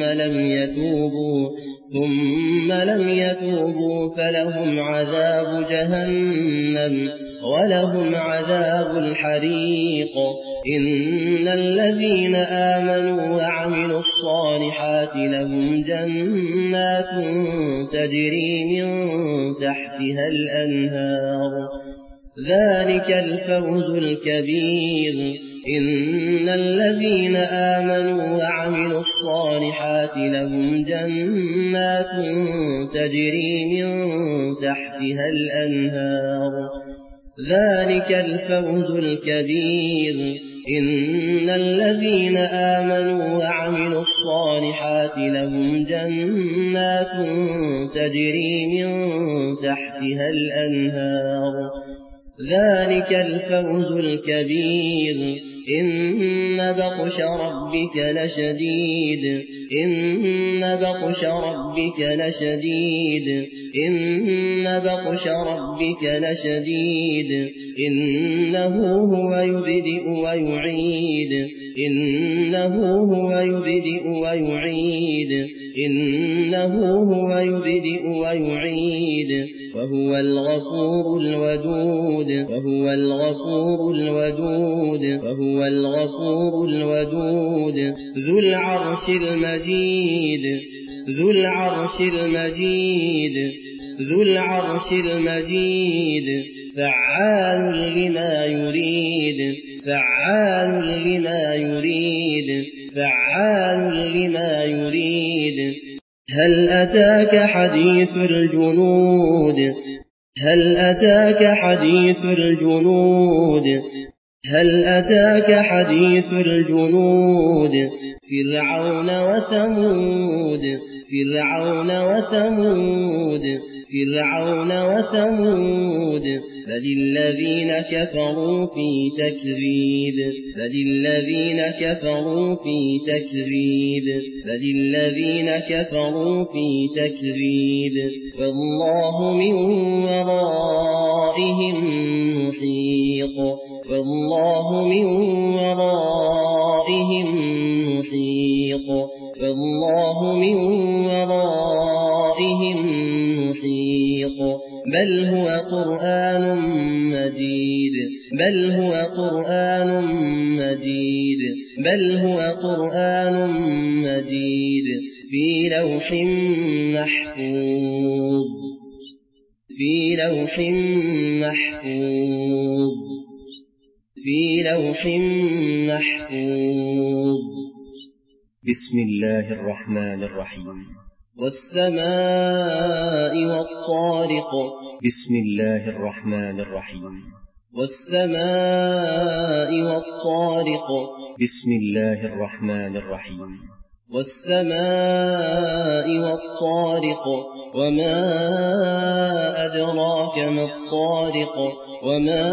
لم يتوبوا فلهم عذاب جهنم ولهم عذاب الحريق إن الذين آمنوا وعملوا الصالحات لهم جنات تجري من تحتها الأنهار ذلك الفوز الكبير إن الذين آمنوا وعملوا الصالحات لهم جنات تجري من تحتها الأنهار ذلك الفوز الكبير إن الذين آمنوا وعملوا الصالحات لهم جنات تجري من تحتها الأنهار ذلك الفوز الكبير إن بطش ربك لشديد إنه هو يبدئ ويعيد وهو الغفور الودود ذو العرش المجيد فعال لما يريد هل أتاك حديث الجنود فرعون وثمود فرعون وثمود بل الذين كفروا في تكذيب بل الذين كفروا في تكذيب بل الذين كفروا في تكذيب والله من ورائهم محيط والله من ورائهم محيط والله من ورائهم محيط بل هو قرآن مجيد بل هو قرآن مجيد بل هو قرآن مجيد في لوح محفوظ في لوح محفوظ في لوح محفوظ بسم الله الرحمن الرحيم والسماء والطارق بسم الله الرحمن الرحيم والسماء والطارق بسم الله الرحمن الرحيم والسماء والطارق وما أدراك ما الطارق وما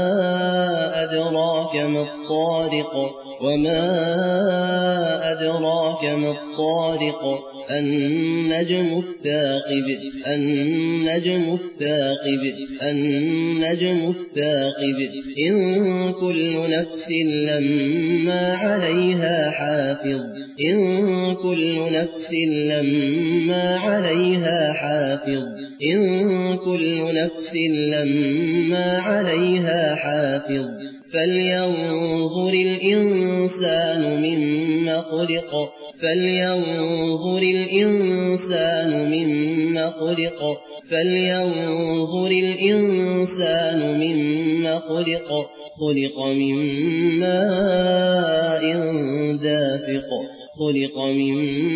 أدراك ما الطارق وما أدراك ما الطارق النجم الثاقب النجم الثاقب النجم الثاقب إن كل نفس لما عليها حافظ إن كل نفس لما عليها حافظ إن كل نفس لما عليها حافظ فلينظر الإنسان مما خلق فلينظر الإنسان مما خلق فلينظر الإنسان مما خلق خلق من ماء دافق خلق من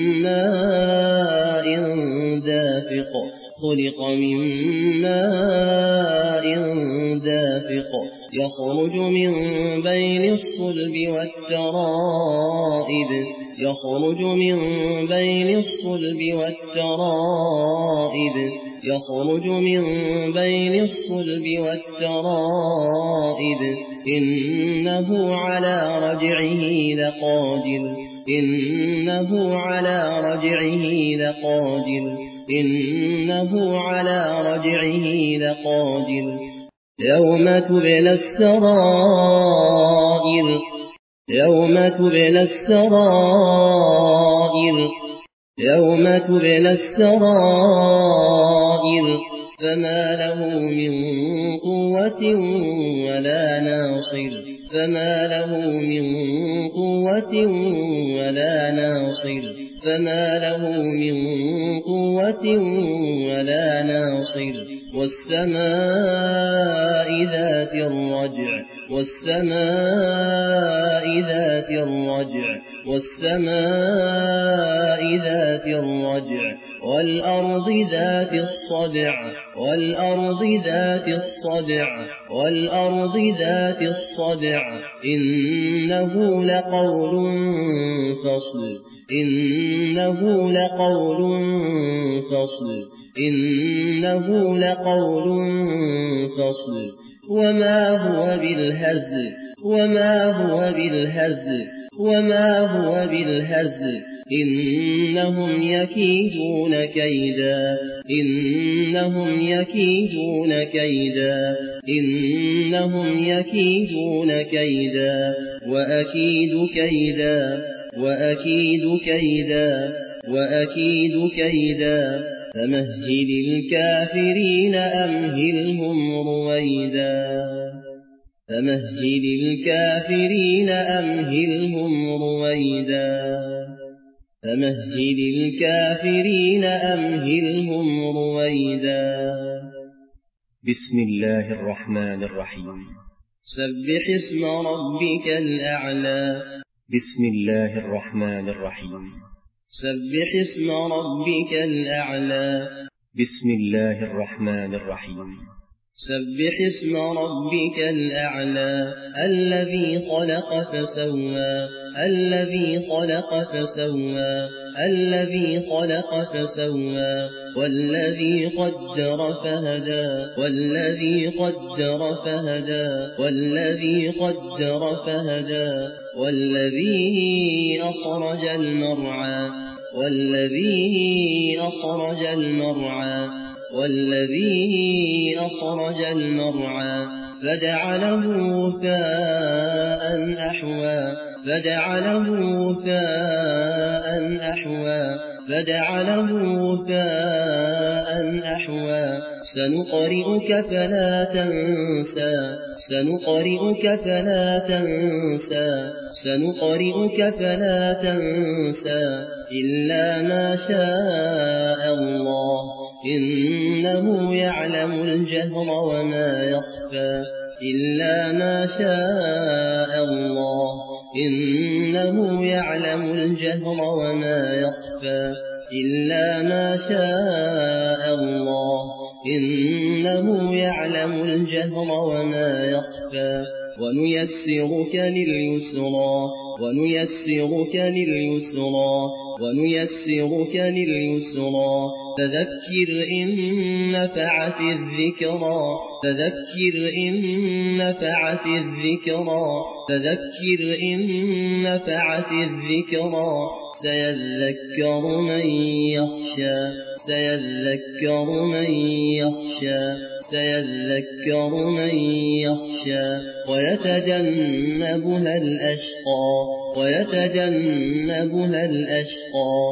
ماء دافق خلق من ماء دافق يخرج من بين الصلب والترائب يخرج من بين الصلب والترائب يخرج من بين الصلب والترائب إنه على رجعه لقادر إنه على رجعه لقادر إنه على رجعه لقادر يوم تبلى السرائر يوم تبلى السرائر يوم تبلى السرائر فما له من قوة ولا ناصر فما له من قوة ولا ناصر فما له من قوة ولا ناصر والسماء ذات الرجع والسماء ذات الرجع والسماء ذات الرجع والأرض ذات الصدع والأرض ذات الصدع والأرض ذات الصدع إنه لقول فصل إنه لقول فصل إنه لقول فصل وما هو بالهزل وما هو بالهزل وما هو بالهزل إنهم يكيدون كيدا إنهم يكيدون كيدا إنهم يكيدون كيدا وأكيد كيدا وأكيد كيدا وأكيد كيدا فمهل الكافرين أمهلهم رويدا فمهل الكافرين أمهلهم رويدا فمهل الكافرين أمهلهم رويدا بسم الله الرحمن الرحيم سبح اسم ربك الأعلى بسم الله الرحمن الرحيم سبح اسم ربك الأعلى بسم الله الرحمن الرحيم سبح اسم ربك الأعلى الذي خلق فسوى الذي خلق فسوى الذي خلق فسوى والذي قدر فهدى والذي قدر فهدى والذي قدر فهدى والذي أخرج المرعى والذي أخرج المرعى والذي أخرج المرعى فجعله غثاء أحوى فجعله غثاء أحوى فجعله غثاء أحوى سنقرئك فلا تنسى سنقرئك فلا تنسى سنقرئك فلا تنسى إلا ما شاء الله إنه يعلم الجهر وما يخفى إلا ما شاء الله إنه يعلم الجهر وما يخفى إلا ما شاء الله إنه يعلم الجهر وما يخفى ونيسرك لليسرى ونيسرك لليسرى ونيسرك لليسرى فذكر إن نفعت الذكرى فذكر إن نفعت الذكرى فذكر إن نفعت الذكرى سيذكر من يخشى سيذكر من يخشى سيذكر من يخشى ويتجنبها الأشقى ويتجنبها الأشقى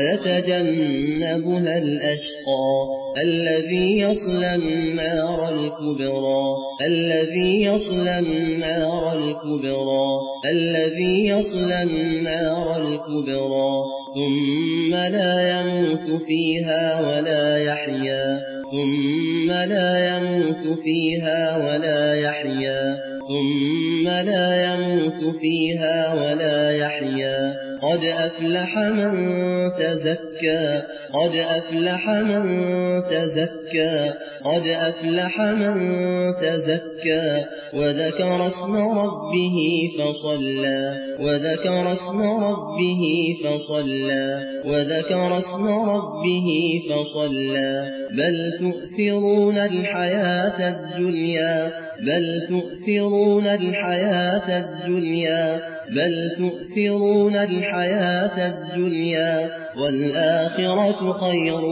ويتجنبها الأشقى الذي يصلى النار الكبرى الذي يصلى النار الكبرى الذي يصلى النار الكبرى ثم لا يموت فيها ولا يحيا ثم لا يموت فيها ولا يحيا ثم لا يموت فيها ولا يحيا قد أفلح من تزكى قد أفلح من تزكى قد أفلح من تزكى وذكر اسم ربه فصلى وذكر اسم ربه فصلى وذكر اسم ربه فصلى بل تؤثرون الحياة الدنيا بل تؤثرون الحياة الدنيا بل تؤثرون الحياة الدنيا والآخرة خير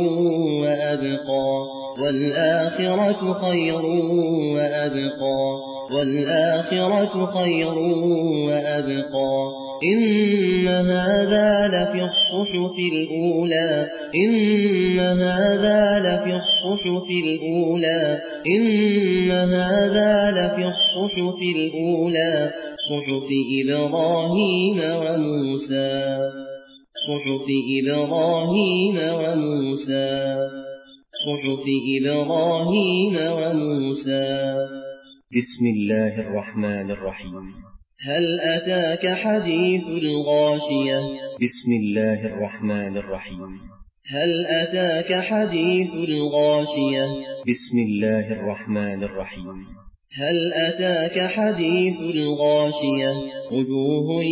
وأبقى والآخرة خير وأبقى والآخرة خير وأبقى إن هذا لفي الصحف الأولى إن هذا لفي الصحف الأولى إن هذا لفي الصحف الأولى صحف إبراهيم وموسى صحف إبراهيم وموسى صحف إبراهيم وموسى بسم الله الرحمن الرحيم هل أتاك حديث الغاشية بسم الله الرحمن الرحيم هل أتاك حديث الغاشية بسم الله الرحمن الرحيم هل أتاك حديث الغاشية وجوه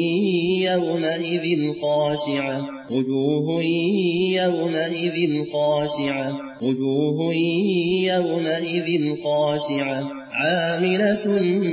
يومئذ خاشعة وجوه يومئذ خاشعة وجوه يومئذ خاشعة عاملة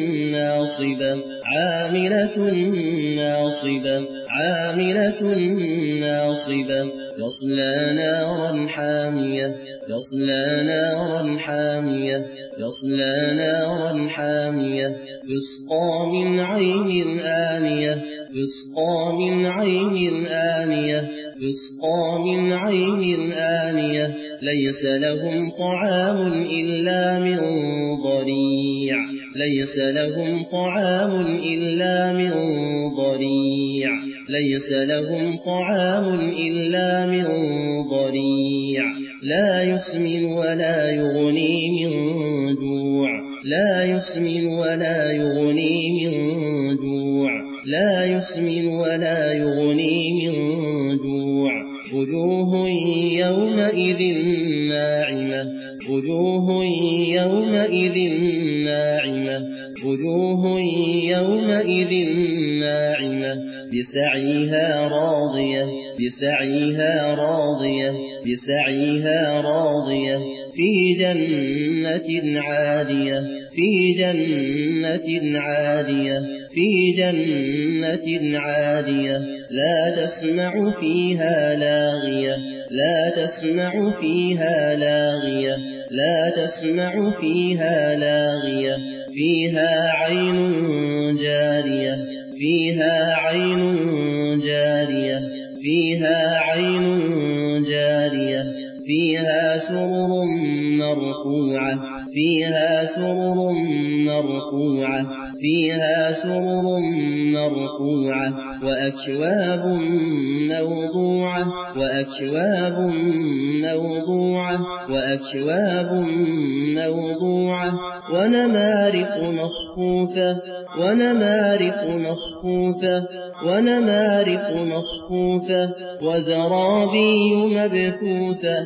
ناصبة عاملة ناصبة عاملة ناصبة تصلى نارا حامية تصلى نارا حامية تصلى نارا حامية تسقى من عين آنية تسقى من عين آنية تسقى من عين آنية ليس لهم طعام إلا من ضريع ليس لهم طعام إلا من ضريع ليس لهم طعام إلا من ضريع لا يسمن ولا يغني من جوع لا يسمن ولا يغني من جوع لا يسمن ولا يغني من جوع وجوه يومئذ ناعمة وجوه يومئذ ناعمة وجوه يومئذ ناعمة بسعيها راضية بسعيها راضية بسعيها راضية في جنة عالية في جنة عالية في جنة عالية لا تسمع فيها لاغية لا تسمع فيها لاغية لا تسمع فيها لاغية فيها عين جارية فيها عين جارية فيها عين جارية فيها سرر مرفوعة فيها سرر مرفوعة فيها سرر مرفوعة وأكواب موضوعة وأكواب موضوعة وأكواب موضوعة ونمارق مصفوفة ونمارق مصفوفة ونمارق مصفوفة وزرابي مبثوثة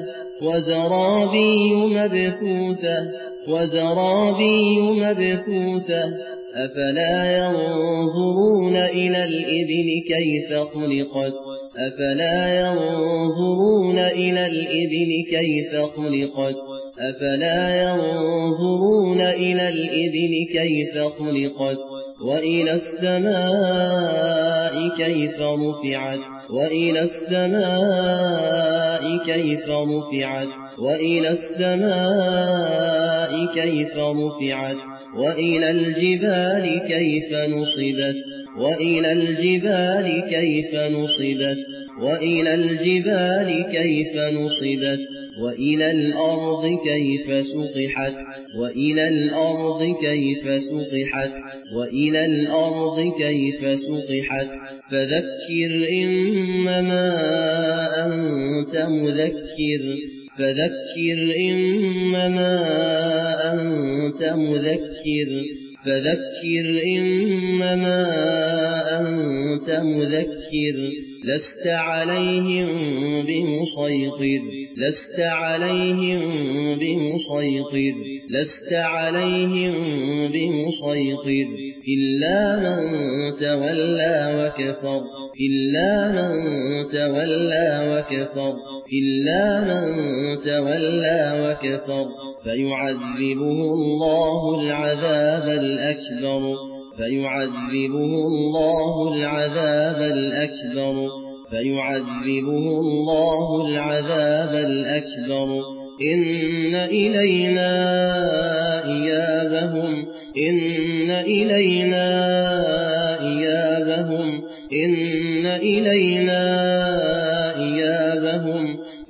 وزرابي مبثوثة وزرابي مبثوثة أفلا ينظرون إلى الإبل كيف خلقت أفلا ينظرون إلى الإبل كيف خلقت أفلا ينظرون إلى الإبل كيف خلقت وإلى السماء كيف رفعت وإلى السماء كيف رفعت وإلى السماء كيف رفعت وإلى الجبال كيف نصبت وإلى الجبال كيف نصبت وإلى الجبال كيف نصبت وإلى الأرض كيف سطحت وإلى الأرض كيف سطحت وإلى الأرض كيف سطحت فذكر إنما أنت مذكر فذكر إنما أنت مذكر فذكر إنما أنت مذكر لست عليهم بمسيطر لست عليهم بمسيطر لست عليهم بمسيطر إلا من تولى وكفر إلا من تولى وكفر إلا من تولى وكفر فيعذبه الله العذاب الأكبر فيعذبه الله العذاب الأكبر فيعذبه الله العذاب الأكبر إن إلينا إيابهم إن إلينا إيابهم إن إلينا إيابهم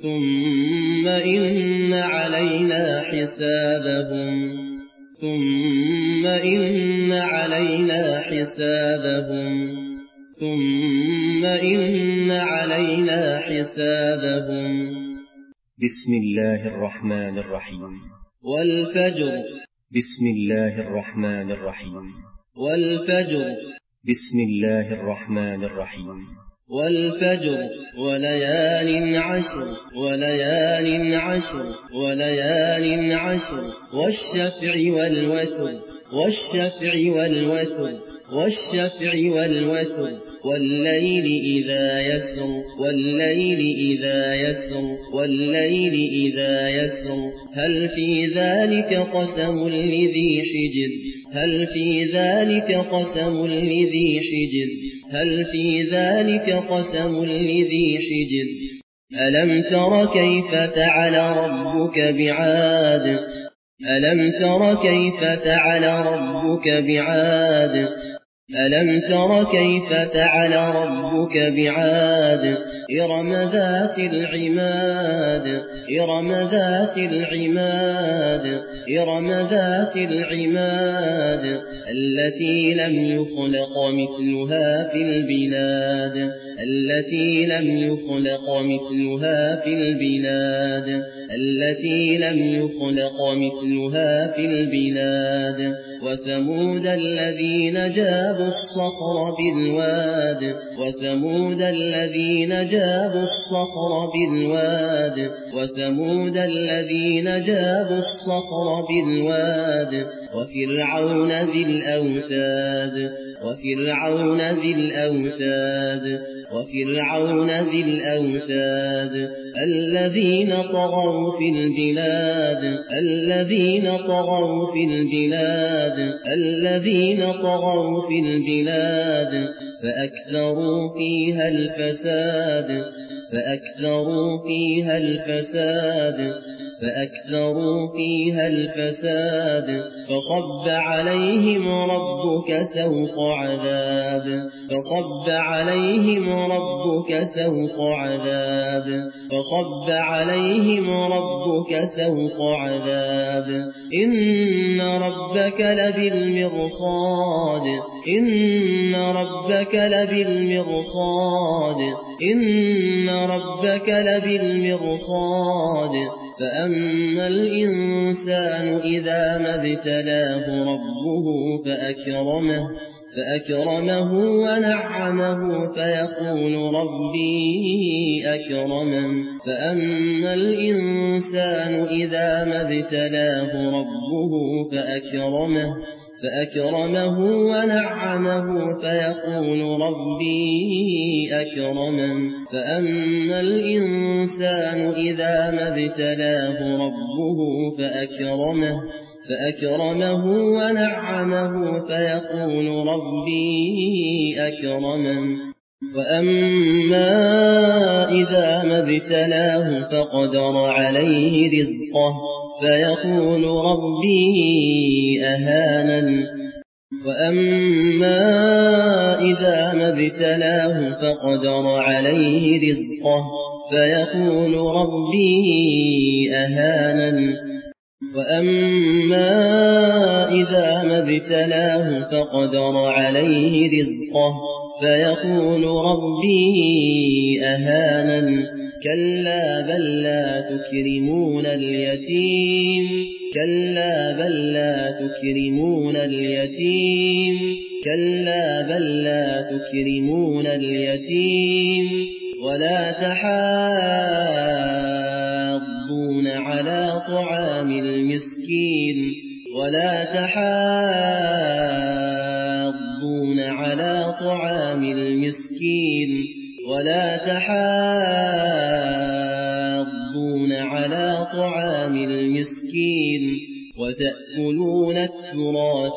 ثم إن علينا حسابهم ثم إن علينا حسابهم ثم إن علينا حسابهم بسم الله الرحمن الرحيم والفجر بسم الله الرحمن الرحيم والفجر بسم الله الرحمن الرحيم والفجر وليال عشر وليال عشر وليال عشر والشفع والوتر والشفع والوتر والشفع والوتر والليل إذا يسر والليل إذا يسر والليل إذا يسر هل في ذلك قسم لذي حجر هل في ذلك قسم لذي حجر هل في ذلك قسم لذي حجر ألم تر كيف فعل ربك بعاد ألم تر كيف فعل ربك بعاد ألم تر كيف فعل ربك بعاد إرم ذات العماد إرم ذات العماد إرم ذات العماد التي لم يخلق مثلها في البلاد التي لم يخلق مثلها في البلاد التي لم يخلق مثلها في البلاد وثمود الذين جابوا الصخر بالواد وثمود الذين جابوا جابوا الصخر بالواد وثمود الذين جابوا الصخر بالواد وفرعون ذي الأوتاد الذين طغوا في البلاد فأكثروا فيها الفساد فصب عليهم ربك سوط عذاب إن ربك لبالمرصاد فأما الإنسان إذا ما ابتلاه ربه فأكرمه ونعمه فيقول ربي أكرمن فأما الإنسان إذا ما ابتلاه ربه فأكرمه ونعمه فيقول ربي أكرمن فأما الإنسان إذا ما ابتلاه ربه فأكرمه ونعمه فيقول ربي أكرمن وأما إذا ما ابتلاه فقدر عليه رزقه فيقول ربي أهانن وأما إذا ما ابتلاه فقدر عليه رزقه فيقول ربي أهانن وأما إذا ما ابتلاه فقدر عليه رزقه فيقول ربي أهانن كلا بل لا تكرمون اليتيم ولا تحاضون على طعام المسكين وتأكلون التراث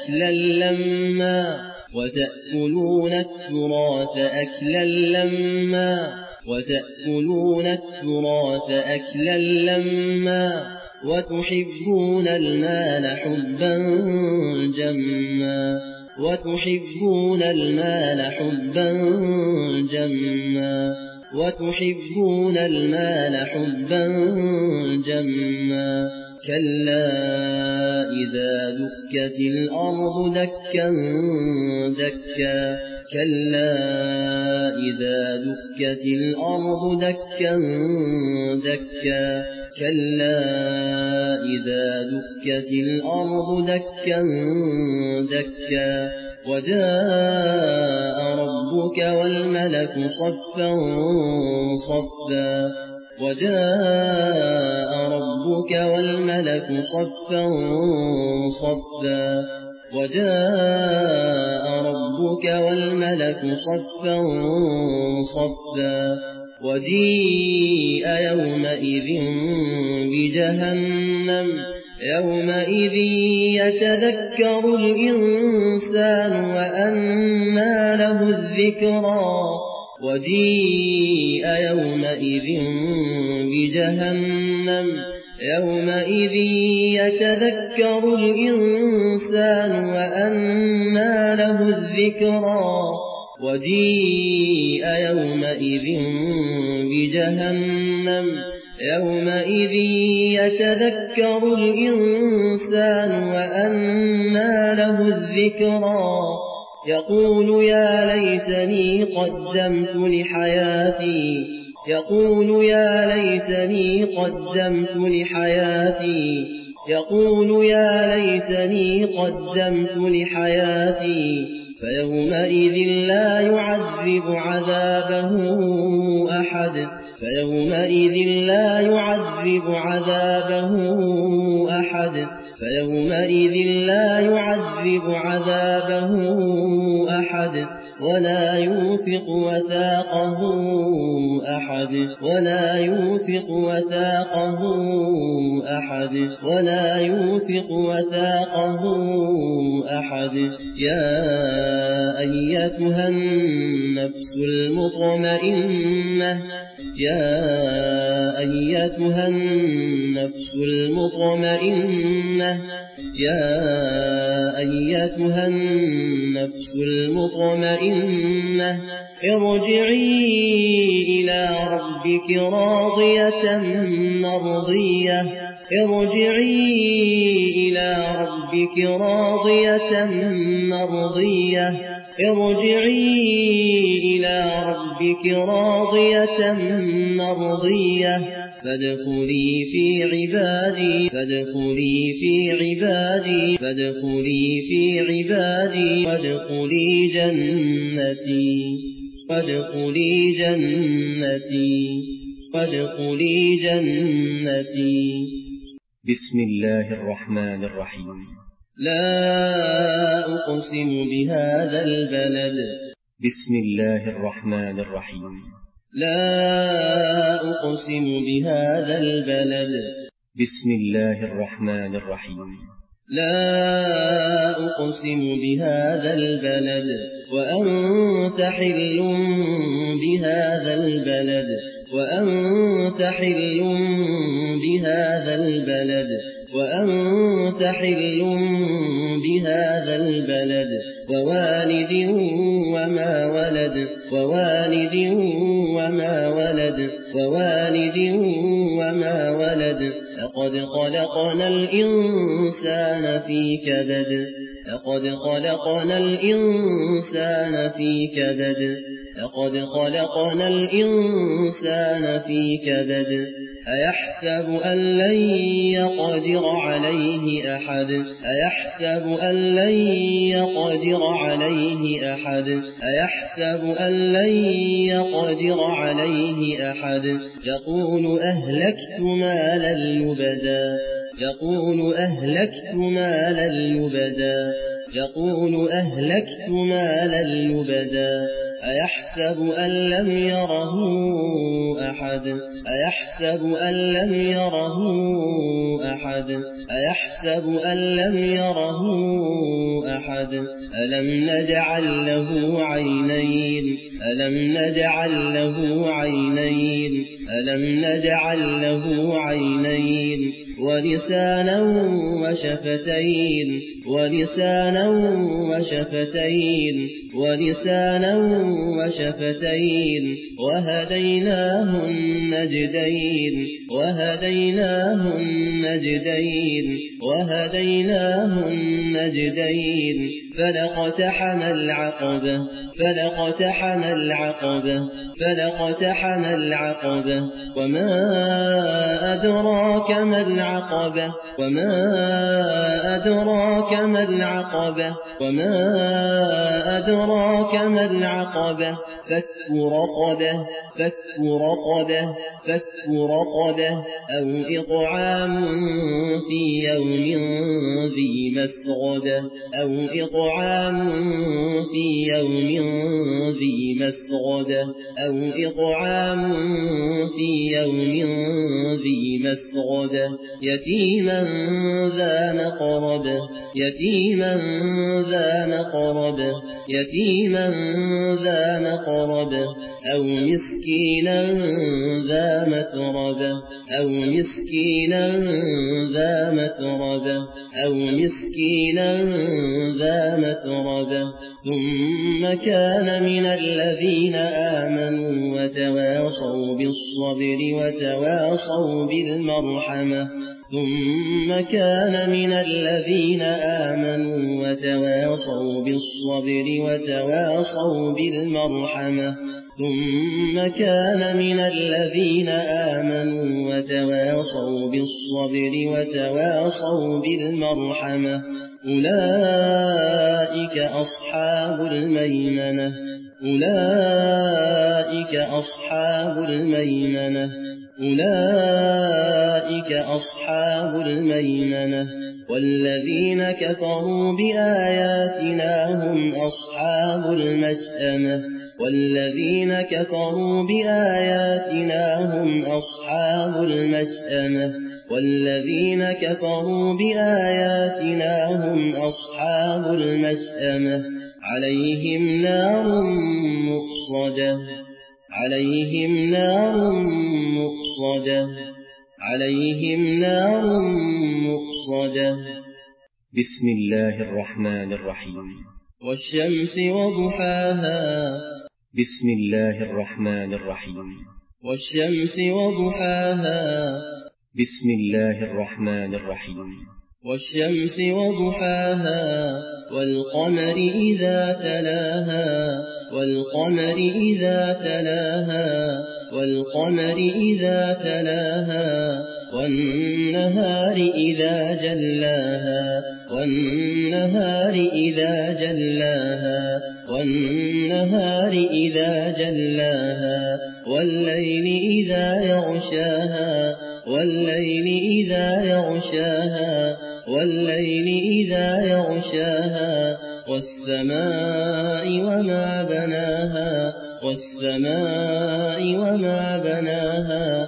أكلا لما وتحبون المال حبا جما كلا إذا دكت الأرض دكا دكا وجاء ربك والملك صفا صفا وجيء يومئذ بجهنم يومئذ يتذكر الإنسان وأنى له الذكرى يومئذ يتذكر الإنسان وأنى له الذكرى وجيء يومئذ بجهنم يومئذ يتذكر الإنسان وأنى له الذكرى يقول يا ليتني قدمت لحياتي فيومئذ لا يعذب عذابه أحد فيومئذ لا يعذب عذابه أحد ولا يوثق وثاقه أحد يا أيتها النفس المطمئنة ارجعي إلى ربك راضية مرضية فادخلي في عبادي وادخلي جنتي. بسم الله الرحمن الرحيم. لا أقسم بهذا البلد. بسم الله الرحمن الرحيم. لا أقسم بهذا البلد. بسم الله الرحمن الرحيم. لا أقسم بهذا البلد وأنت حل بهذا البلد وأنت حل بهذا البلد ووالد وما ولد لقد خلقنا الإنسان في كبد أيحسب أن لن يقدر عليه أحد يقول أهلكت مالا لبدا أيحسب أن لم يره أحد ألم نجعل له عينين ولسانا وشفتين وهديناه النجدين فلاقتحم العقبة وما أدراك ما العقبة فك رقبة أو إطعام في يوم ذي مسغبة يتيما ذا مقربة أو مسكينا ذا متربة ثم كان من الذين آمنوا وتواصوا بالصبر وتواصوا بالمرحمة ثم كان من الذين آمنوا وتواصوا بالصبر وتواصوا بالمرحمة ثم كان من الذين آمنوا وتواصوا بالصبر وتواصوا بالمرحمة أولئك أصحاب الميمنة أولئك أصحاب الميمنة أولئك أصحاب الميمنة والذين كفروا بآياتنا هم أصحاب المشأمة والذين كفروا بآياتنا هم أصحاب المشأمة والذين كفروا بآياتنا هم أصحاب المشأمة عليهم نار مؤصدة عليهم نار مؤصدة عليهم نار مؤصدة. بسم الله الرحمن الرحيم. والشمس وضحاها. بسم الله الرحمن الرحيم. والشمس وضحاها. بسم الله الرحمن الرحيم. والشمس وضحاها والقمر إذا تلاها والقمر إذا تلاها والقمر إذا تلاها والنهار إذا جلاها والنهار إذا جلاها والنهار إذا جلاها والليل إذا يغشاها والليل إذا يغشاها والليل إذا يغشاها والسماء وما بناها والسماء وما بناها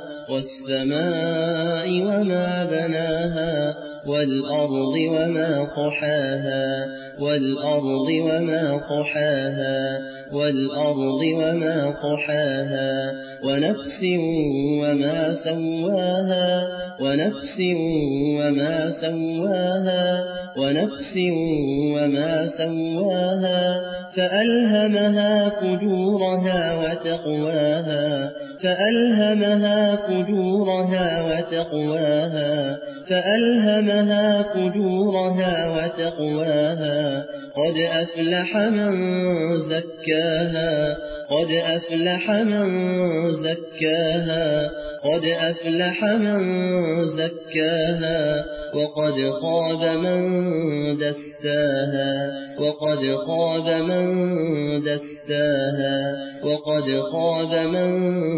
والسماء وما بناها والأرض وما طحاها والأرض وما طحاها والأرض وما طحاها ونفس وما سواها ونفس وما سواها ونفس وما سواها فألهمها فجورها وتقواها فألهمها فجورها وتقواها فألهمها فجورها وتقواها قد أفلح من زكاها قد أفلح من زكاها قد أفلح من زكاها وقد خاب من دساها وقد خاب من دساها وقد خاب من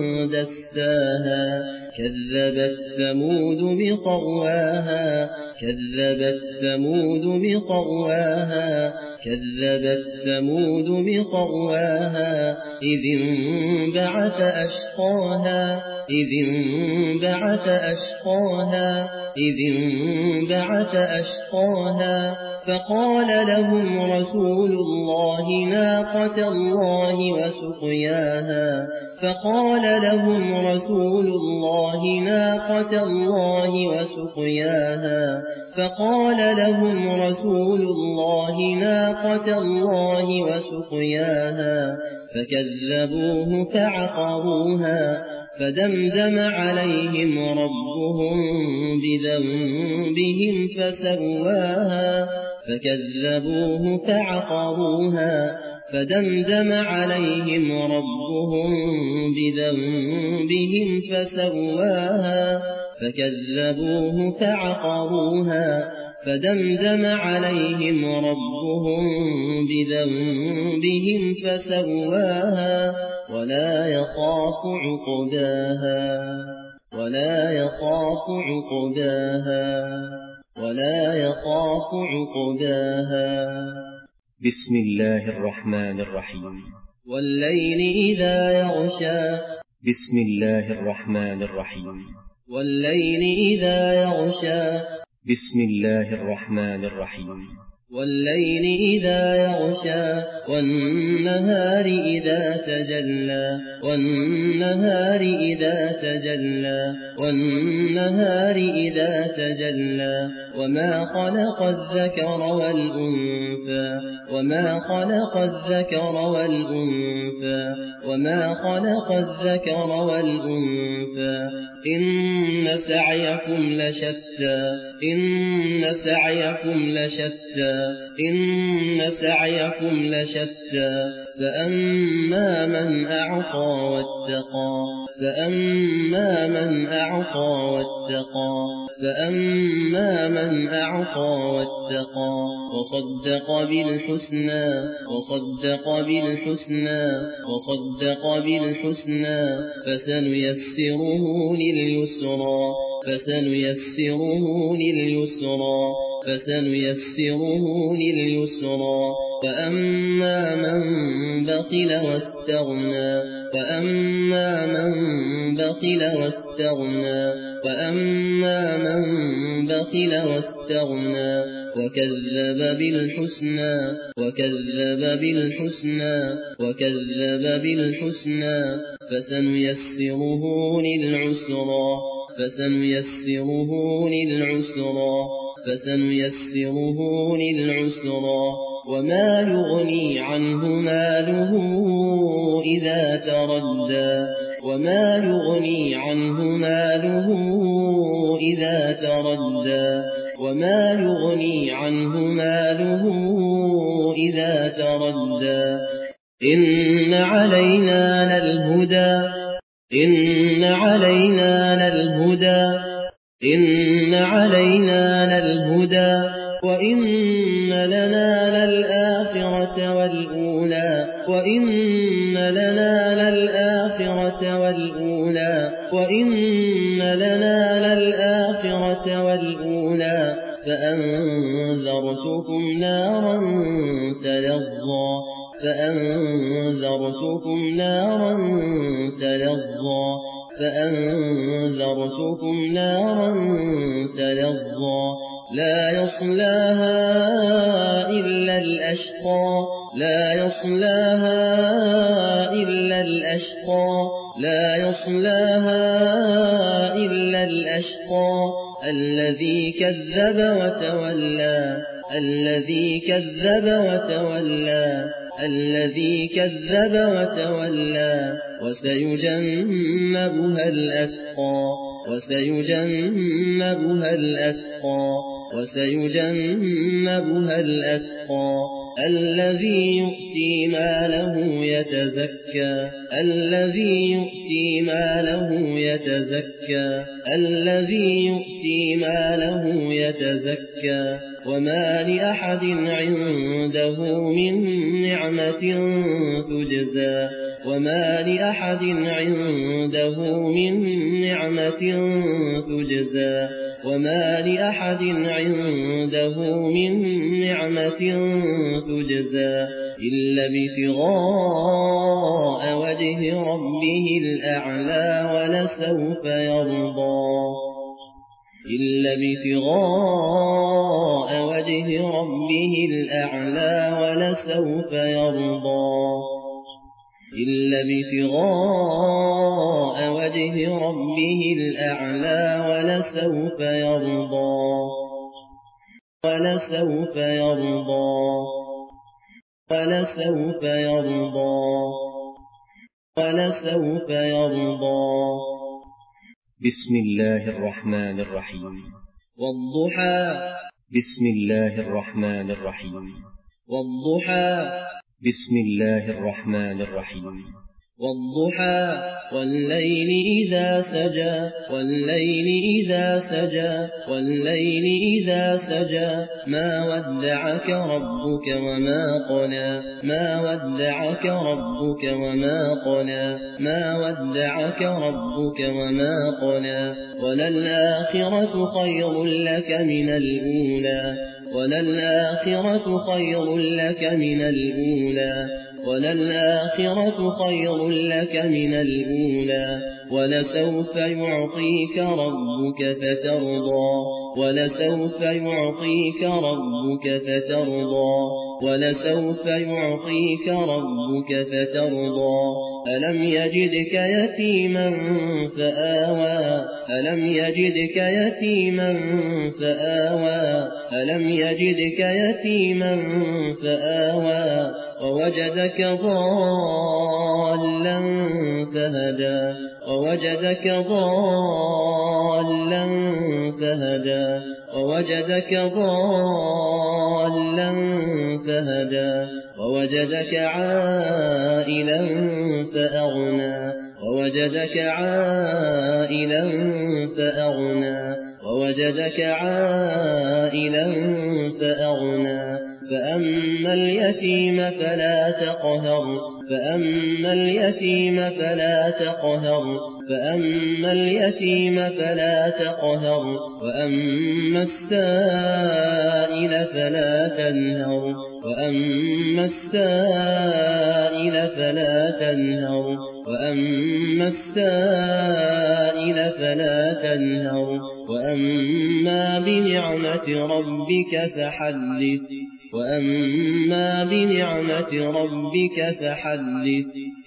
دساها كذبت ثمود بطغواها كذبت ثمود بطغواها كذبت ثمود بطغواها إذ انبعث أشقاها إذ انبعث أشقاها إذ انبعث أشقاها فقال لهم رسول الله ناقة الله وسقياها فقال لهم رسول الله ناقة الله وسقياها فقال لهم رسول الله ناقة الله وسقياها فكذبوه فعقروها فدمدم عليهم ربهم بذنبهم فسواها فكذبوه فعقروها فدمدم عليهم ربهم بذنبهم فسواها فكذبوه فعقروها فدمدم عليهم ربهم بذنبهم فسواها ولا يخاف عقباها ولا يخاف عقباها ولا يخاف عقباها. بسم الله الرحمن الرحيم. والليل إذا يغشى. بسم الله الرحمن الرحيم. والليل إذا يغشى. بسم الله الرحمن الرحيم. والليل إذا يغشى والنهار إذا تجلى والنهار إذا تجلى والنهار إذا تجلى وما خلق الذكر والأنثى وما خلق الذكر والأنثى وما خلق الذكر والأنثى إن سعيكم لشتى إن سعيكم لشتى كلا إن سعيكم لشتى فأما من أعطى واتقى فأما من أعطى واتقى فأما من أعطى واتقى وصدق بالحسنى فسنيسره لليسرى فأما من بخل واستغنى وكذب بالحسنى فسنيسره للعسرى وما يغني عنه ماله إذا تردى إن علينا للهدى وإن لنا للآخرة والأولى فأنذرتكم نارا تلظى لا يصلاها إلا الأشقى الذي كذب وتولى وسيجنبها الأتقى الذي يؤتي ماله يتزكى وما لأحد عنده من نعمة تجزى إلا ابتغاء وجه ربه الأعلى ولسوف يرضى بسم الله الرحمن الرحيم والضحى بسم الله الرحمن الرحيم والضحى والليل إذا سجى ما ودعك ربك وما قلى وللآخرة خير لك من الأولى ولسوف يعطيك ربك فترضى ألم يجدك يتيما فآوى ووجدك ضالا فهدى ووجدك ضالا فهدى ووجدك ضالا فهدى ووجدك عائلا فأغنى ووجدك عائلا فأغنى ووجدك عائلا فأغنى فأما اليتيم فلا تقهر فأما اليتيم فلا تقهر فأما اليتيم فلا تقهر وأما السائل فلا تنهر وأما السائل فلا تنهر وأما السائل فلا تنهر وأما بنعمة ربك فحدث وأما بنعمة ربك فحدث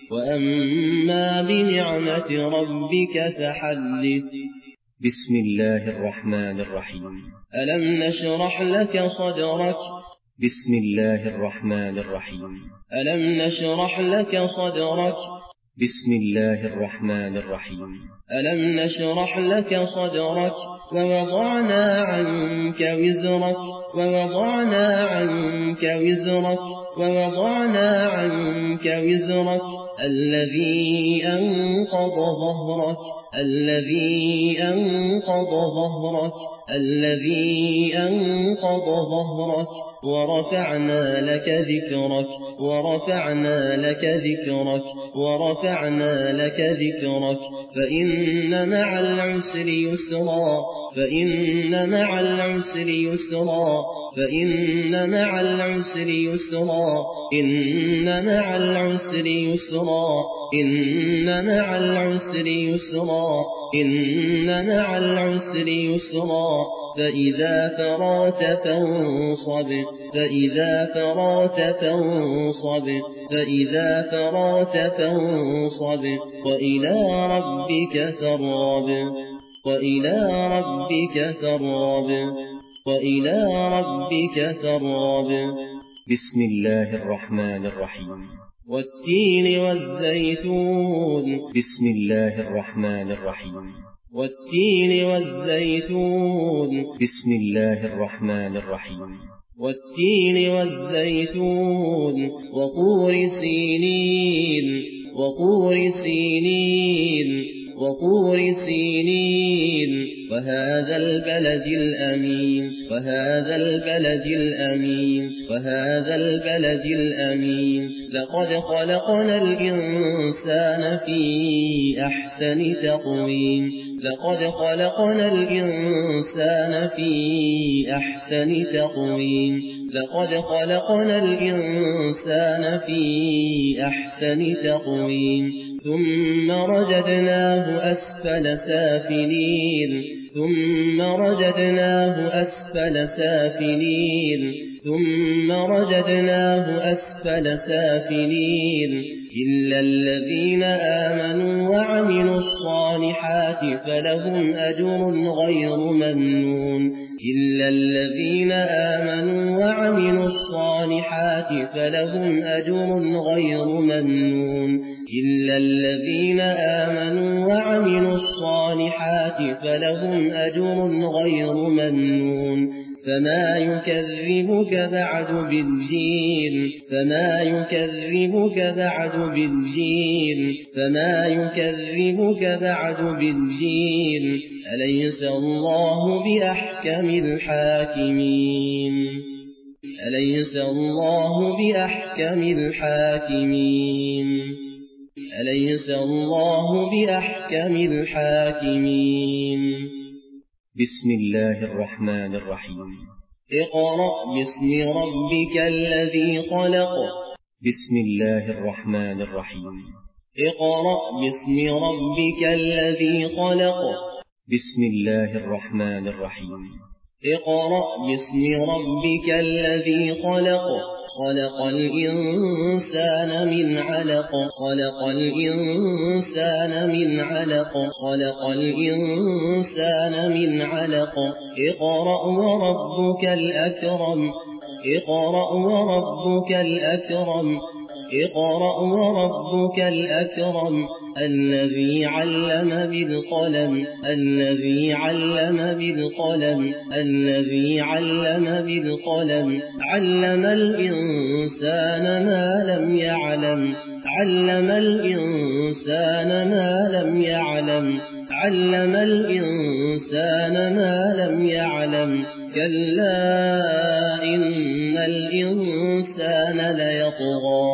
وأما بنعمة ربك فحدث. بسم الله الرحمن الرحيم. ألم نشرح لك صدرك. بسم الله الرحمن الرحيم. ألم نشرح لك صدرك. بسم الله الرحمن الرحيم. ألم نشرح لك صدرك ووضعنا عنك وزرك ووضعنا عنك وزرك ووضعنا عنك وزرك الذي أنقض ظهرك الذي أنقض ظهرك الذي أنقض ظهرك ورفعنا لك ذكرك ورفعنا لك ذكرك ورفعنا لك ذكرك فإن مع العسر يسرا فإن مع العسر يسرا فإن مع العسر يسرا إن مع العسر يسرا إن مع العسر يسرا إن مع العسر يسرا فإذا فرغت فانصب فإذا فرغت فانصب فإذا فرغت فانصب وإلى ربك فارغب وإلى ربك فارغب وإلى ربك فارغب. بسم الله الرحمن الرحيم. والتين والزيتون. بسم الله الرحمن الرحيم. والتين والزيتون. بسم الله الرحمن الرحيم. والتين والزيتون وطور سينين وطور سينين وطور سينين وهذا البلد الأمين وهذا البلد الأمين وهذا البلد الأمين لقد خلقنا الإنسان في أحسن تقويم لقد خلقنا الإنسان في أحسن تقويم لقد خلقنا الإنسان في أحسن تقويم ثم رددناه أسفل سافلين ثم رددناه أسفل سافلين ثم رددناه أسفل سافلين إلا الذين آمنوا وعملوا الصالحات فلهم أجر غير ممنون إلا الذين آمنوا وعملوا الصالحات فلهم أجر غير ممنون إلا الذين آمنوا وعملوا الصالحات فلهم أجر غير ممنون فما يكذبك بعد بالدين فما يكذبك بعد بالدين فما يكذبك بعد بالدين أليس الله بأحكم الحاكمين أليس الله بأحكم الحاكمين أليس الله بأحكم الحاكمين. بسم الله الرحمن الرحيم. اقرأ باسم ربك الذي خلق. بسم الله الرحمن الرحيم. اقرأ باسم ربك الذي خلق. بسم الله الرحمن الرحيم. اقرأ باسم ربك الذي خلق. خلق الإنسان من علق. خلق الإنسان من علق. خلق الإنسان من علق. اقرأ وربك الأكرم. اقرأ وربك الأكرم اقرأ وربك الأكرم الذي علم بالقلم الذي علم بالقلم الذي علم بالقلم علم الإنسان ما لم يعلم علم الإنسان ما لم يعلم علم الإنسان ما لم يعلم كلا إن الإنسان ليطغى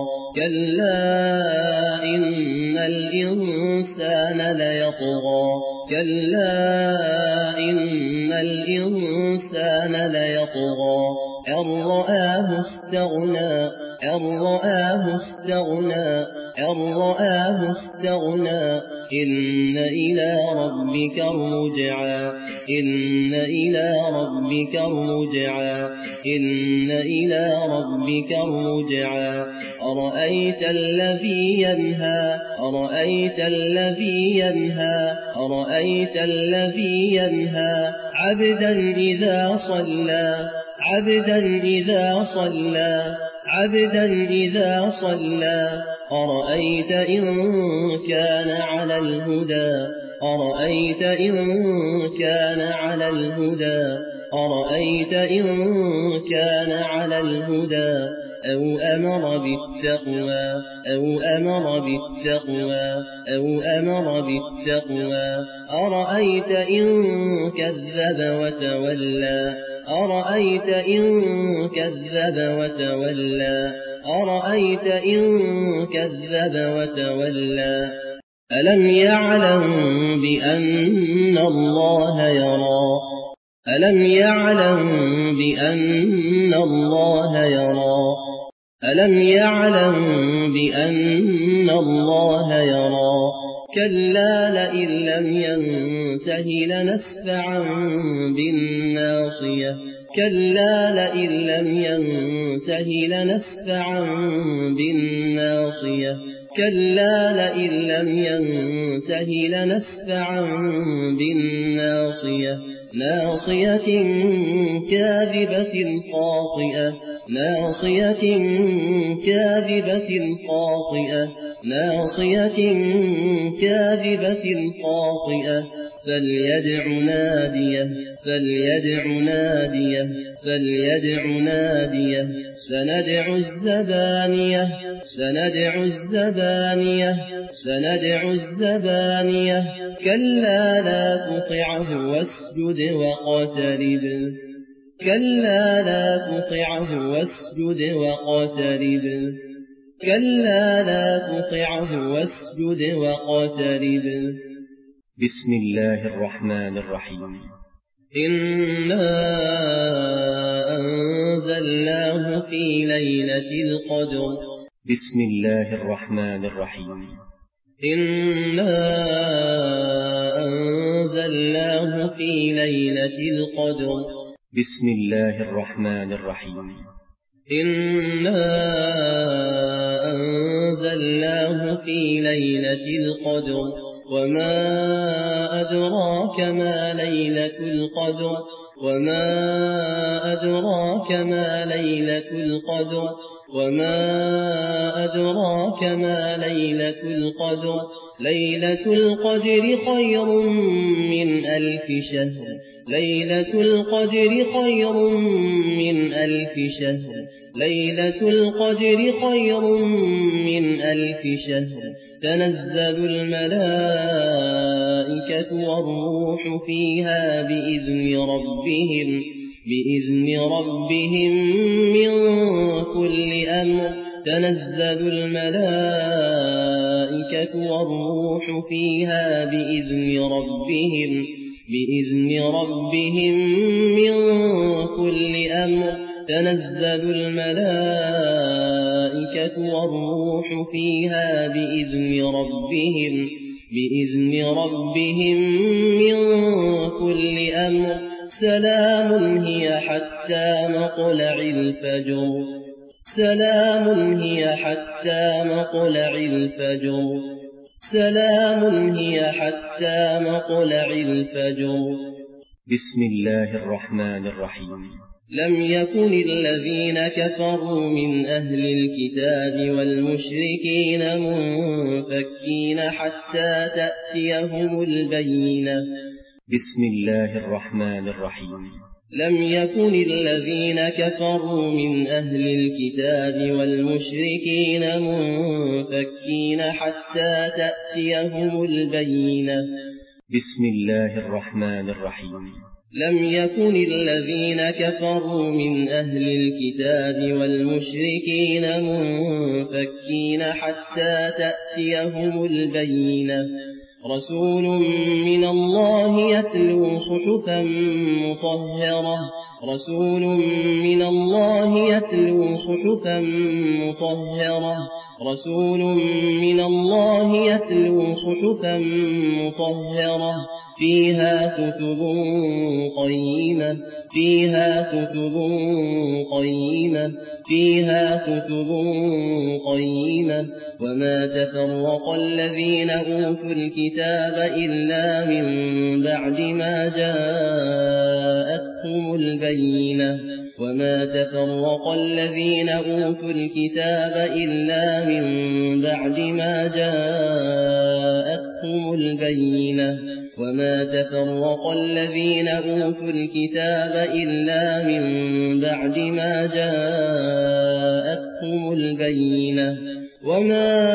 كلا إن الإنسان ليطغى كلا إن الإنسان ليطغى أن رآه استغنى أن رآه استغنى أن رآه استغنى إن إلى ربك الرجعى إن إلى ربك الرجعى إن إلى ربك الرجعى أرأيت الذي ينهى أرأيت الذي ينهى أرأيت الذي ينهى عبدا إذا صلى عبدا إذا صلى عبدا إذا صلى أرأيت إن كان على الهدى أرأيت إن كان على الهدى أرأيت إن كان على الهدى أو أمر بالتقوى أو أمر بالتقوى أو أمر بالتقوى أرأيت إن كذب وتولى أرأيت إن كذب وتولى أرأيت إن كذب وتولى ألم يعلم بأن الله يرى ألم يعلم بأن الله يرى ألم يعلم بأن الله يرى كلا لئن لم ينته لنسفعا بالناصية كلا لئن لم ينته لنسفعا بالناصية كلا لئن لم ينته لنسفعا بالناصية ناصية كاذبة خاطئة ناصية كاذبة خاطئة ناصية كاذبة خاطئة فليدع ناديه فليدع ناديه فليدع ناديه سندع الزبانية سندع الزبانية سندع الزبانية كلا لا تطعه واسجد واقترب كلا لا تطعه واسجد واقترب كلا لا تطعه واسجد واقترب بسم الله الرحمن الرحيم إنا أنزلناه في ليلة القدر بسم الله الرحمن الرحيم إنا أنزلناه في ليلة القدر بسم الله الرحمن الرحيم إنا أنزلناه في ليلة القدر وما أدراك ما ليلة القدر وما أدراك ما ليلة القدر وما أدراك ما ليلة القدر ليلة القدر خير من 1000 شهر ليلة القدر خير من 1000 شهر ليلة القدر خير من 1000 شهر تنزل الملائكة والروح فيها بإذن ربهم من كل أمر تنزل الملائكة والروح فيها بإذن ربهم من كل أمر تنزل الملائكة والروح فيها بإذن ربهم من كل أمر سلام هي حتى مطلع الفجر سلام هي حتى مطلع الفجر سلام هي حتى مطلع الفجر بسم الله الرحمن الرحيم لم يكن الذين كفروا من أهل الكتاب والمشركين منفكين حتى تأتيهم البينة. بسم الله الرحمن الرحيم. لم يكن الذين كفروا من أهل الكتاب والمشركين منفكين حتى تأتيهم البينة. بسم الله الرحمن الرحيم. لم يكن الذين كفروا من أهل الكتاب والمشركين منفكين حتى تأتيهم البينة. رسول من الله يتلو صحفا مطهرة. رسول من الله يتلو صحفا مطهرة. رسول من الله يتلو صحفا مطهرة فيها كتب قيمة. فيها كتب قيمة. فيها كتب قيمة. وما تفرق الذين أوتوا الكتاب إلا من بعد ما جاءتهم البينة. وما تفرق الذين أوتوا الكتاب إلا من بعد ما جاءتهم البينة. وما تفرق الذين أوتوا الكتاب إلا من بعد ما جاءتهم البينة. وما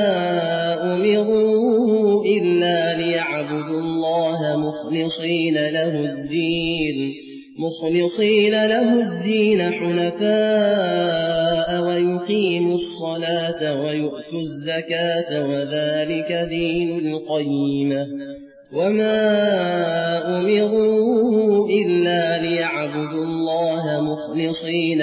أمروا إلا ليعبدوا الله مخلصين له الدين حنفاء ويقيموا الصلاة ويؤتوا الزكاة وذلك دين القيمة. وما أمروا إلا ليعبدوا الله مخلصين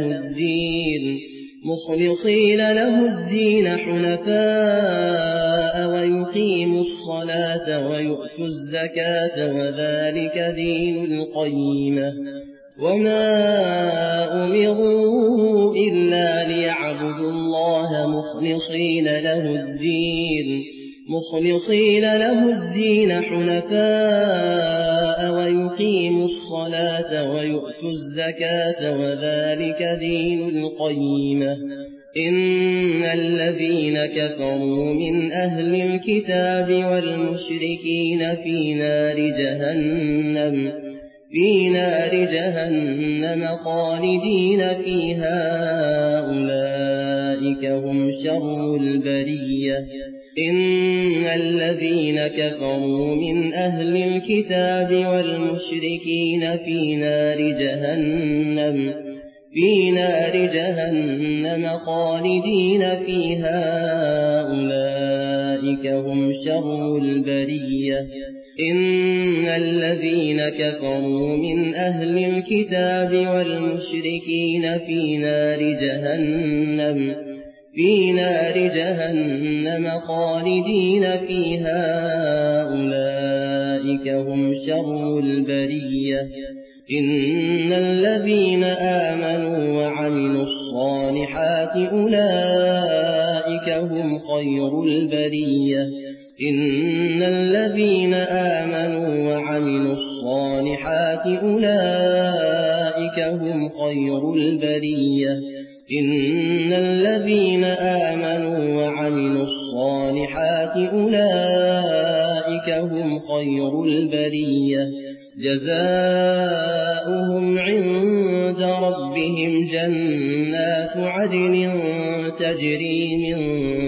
له الدين حنفاء ويقيموا الصلاة ويؤتوا الزكاة وذلك دين القيمة. وما أمروا إلا ليعبدوا الله مخلصين له الدين حنفاء ويقيموا الصلاة ويؤتوا الزكاة وذلك دين القيمة. إن الذين كفروا من أهل الكتاب والمشركين في نار جهنم خالدين فيها أولئك هم شر البرية. إن الذين كفروا من أهل الكتاب والمشركين في نار جهنم خالدين فيها أولئك هم شر البرية. إن الذين كفروا من أهل الكتاب والمشركين في نار جهنم خالدين فيها أولئك هم شر البرية. إن الذين آمنوا وعملوا الصالحات أولئك هم خير البرية. إن الذين آمنوا وعملوا الصالحات أولئك هم خير البرية. إن الذين آمنوا وعملوا الصالحات أولئك هم خير البرية. جزاؤهم عند ربهم جنات عدن تجري من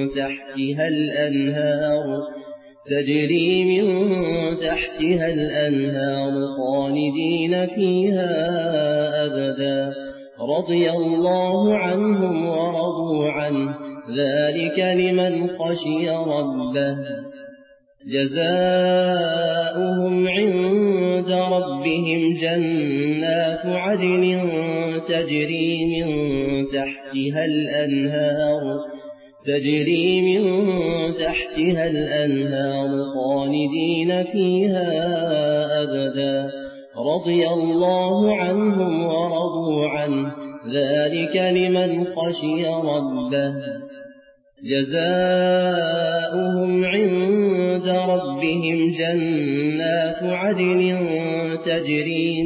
تحتها الأنهار خالدين فيها أبدا. رضي الله عنهم ورضوا عنه ذلك لمن خشي ربه. جزاؤهم عند ربهم جنات عدن تجري من تحتها الأنهار خالدين فيها أبدا. رضي الله عنهم ورضوا عنه ذلك لمن خشي ربه. جزاؤهم عند عند ربهم جنات عدن تجري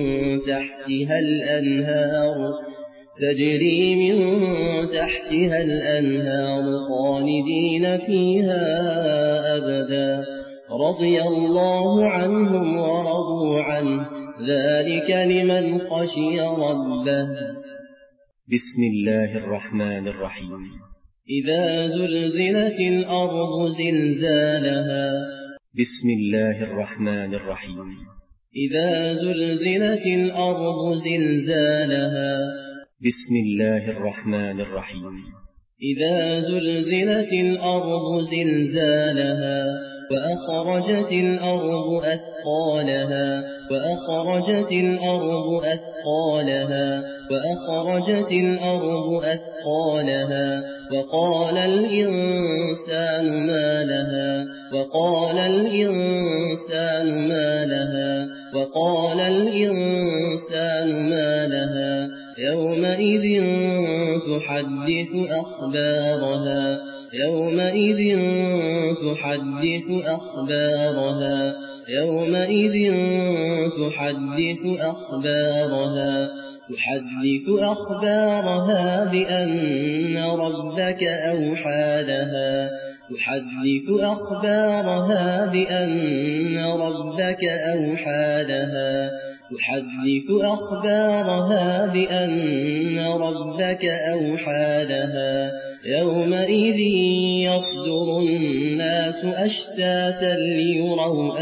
من تحتها الأنهار خالدين فيها أبدا رضي الله عنهم ورضوا عنه ذلك لمن خشي ربه. بسم الله الرحمن الرحيم. إذا زلزلت الأرض زلزالها. بسم الله الرحمن الرحيم. إذا زلزلت الأرض زلزالها. بسم الله الرحمن الرحيم. إذا زلزلت الأرض زلزالها وأخرجت الأرض أثقالها وأخرجت الأرض أثقالها وقال الإنسان ما لها يومئذ تحدث أخبارها تحدث أخبارها بأن ربك أوحى لها يومئذ يصدر الناس أشتاتا ليروا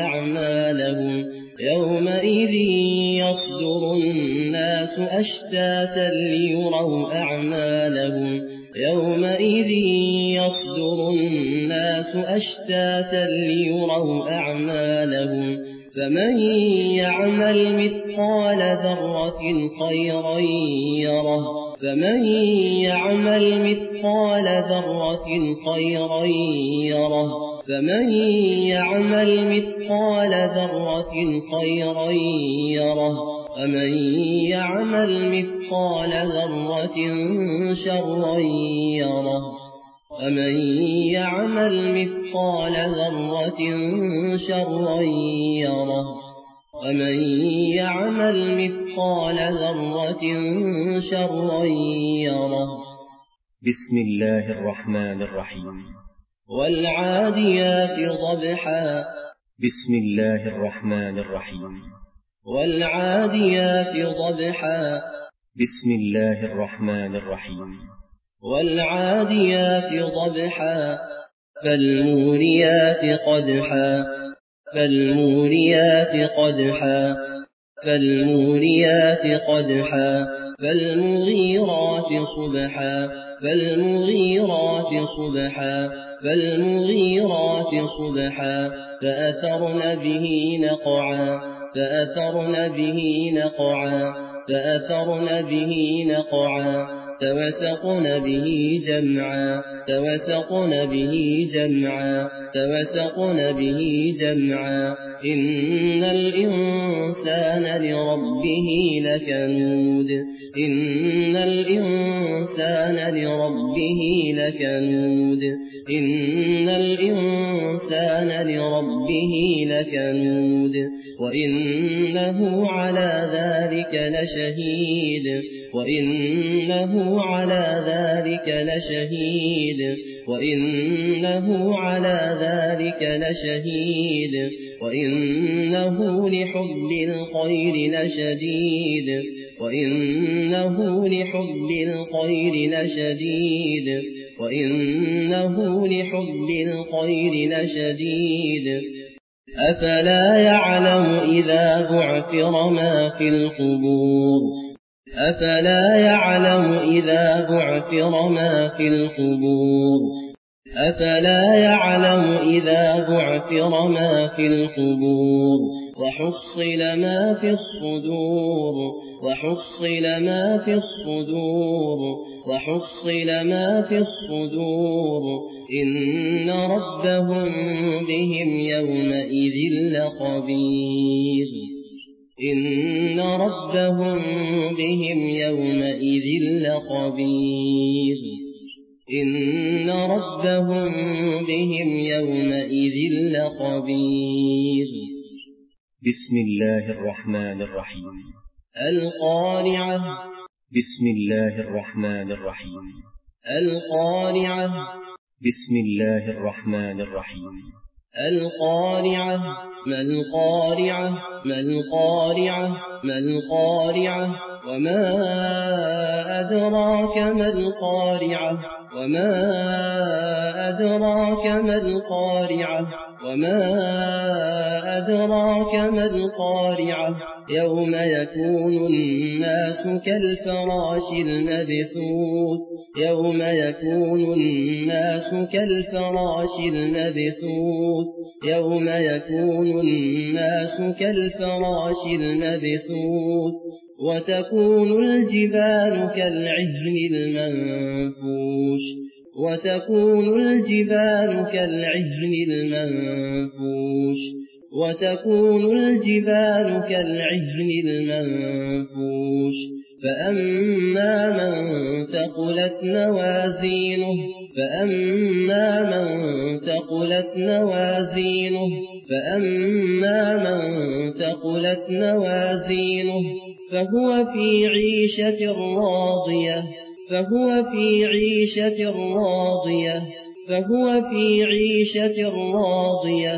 أعمالهم فمن يعمل مثقال ذرة خيرا يره فمن يعمل مثقال ذرة خيرا يره ومن يعمل مثقال ذرة شرا يره. بسم الله الرحمن الرحيم. والعاديات ضبحا. بسم الله الرحمن الرحيم. والعاديات ضبحا. بسم الله الرحمن الرحيم. والعاديات ضبحا. فالموريات قدحا. فالمغيرات صبحا فأثرن به نقعا فوسطن به جمعا إن الإنسان لربه لكنود وإنه على ذلك لشهيد وإنه لحب الخير لشديد أفلا يعلم إذا بعثر ما في القبور أفلا يعلم إذا بعثر ما في القبور وحصل ما في الصدور إن ربهم بهم يومئذ لخبير إن ربهم بهم يومئذ لخبير. بسم الله الرحمن الرحيم. القارعة. بسم الله الرحمن الرحيم. القارعة. بسم الله الرحمن الرحيم. القارعة. ما القارعة؟ ما القارعة؟ ما القارعة؟ وما أدراك ما القارعة؟ وما أدراك ما القارعة؟ وما أدراك ما القارعة؟ يوم يكون الناس كالفراش المبثوث. يوم يكون الناس كالفراش المبثوث. يوم يكون الناس كالفراش المبثوث. وتكون الجبال كالعهن المنفوش. وتكون الجبال كالعهن المنفوش. وتكون الجبال كالعهن المنفوش. فأما من ثقلت موازينه. فأما من ثقلت موازينه. فأما من ثقلت موازينه فهو في عيشة راضية. فهو في عيشة راضية. فهو في عيشة راضية.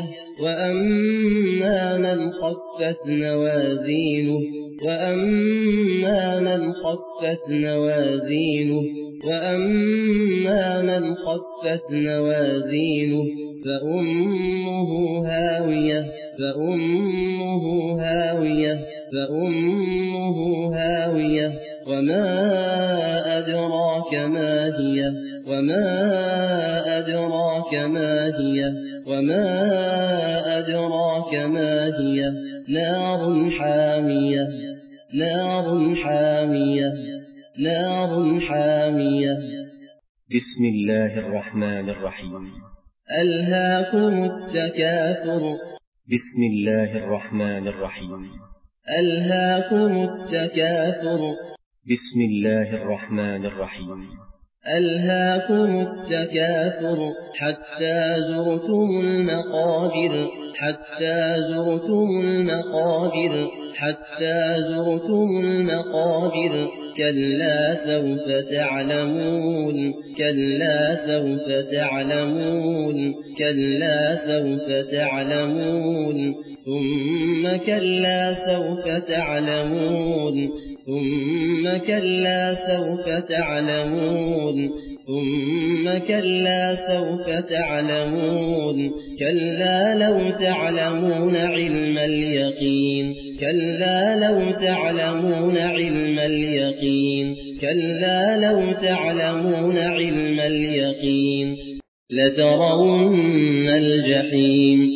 وأما من خفت موازينه. وأما من خفت موازينه. وأما من خفت موازينه فأمه هاوية. فأمه هاوية. فأمه هاوية. وما أدراك ما هي. وما أدراك ما هي. وما أدراك ما هي. نار حامية. نار حامية. نار حامية. بسم الله الرحمن الرحيم. ألهاكم التكاثر. بسم الله الرحمن الرحيم. ألهاكم التكاثر. بسم الله الرحمن الرحيم. ألهاكم التكاثر حتى زرتم المقابر. حتى زرتم المقابر. حتى زرتم المقابر. كلا سوف تعلمون. كلا سوف تعلمون. كلا سوف تعلمون. ثم كلا سوف تعلمون. ثم كلا سوف تعلمون. ثم كلا سوف تعلمون. كلا لو تعلمون علم اليقين. كلا لو تعلمون علم اليقين. كلا لو تعلمون علم اليقين لترون الجحيم.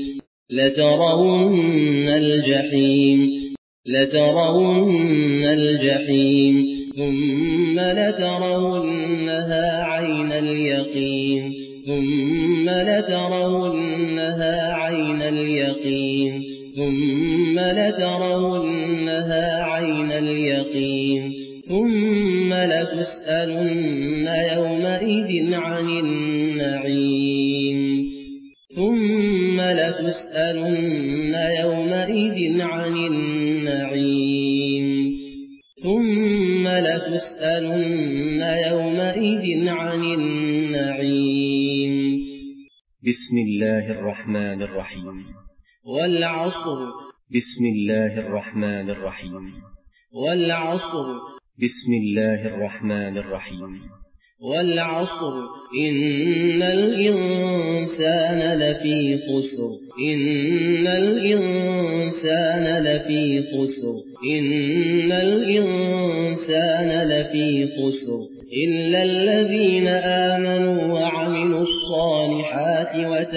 لترون الجحيم. لترون الجحيم ثم لترونها عين اليقين. ثم لترونها عين اليقين. ثم لترونها عين اليقين ثم لتسألن يومئذ عن النعيم. ثم لتسألن يومئذ عن النعيم. ثم لتسألن يومئذ عن النعيم. بسم الله الرحمن الرحيم. والعصر. بسم الله الرحمن الرحيم. والعصر. بسم الله الرحمن الرحيم. والعصر إن الإنسان لفي خسر. إن الإنسان لفي خسر. إن الإنسان لفي خسر إلا الذين آمنوا وعملوا الصالحات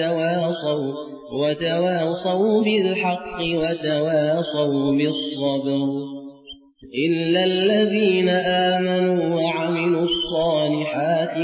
وتواصوا بالحق وتواصوا بالصبر. إلا الذين آمنوا وعملوا الصالحات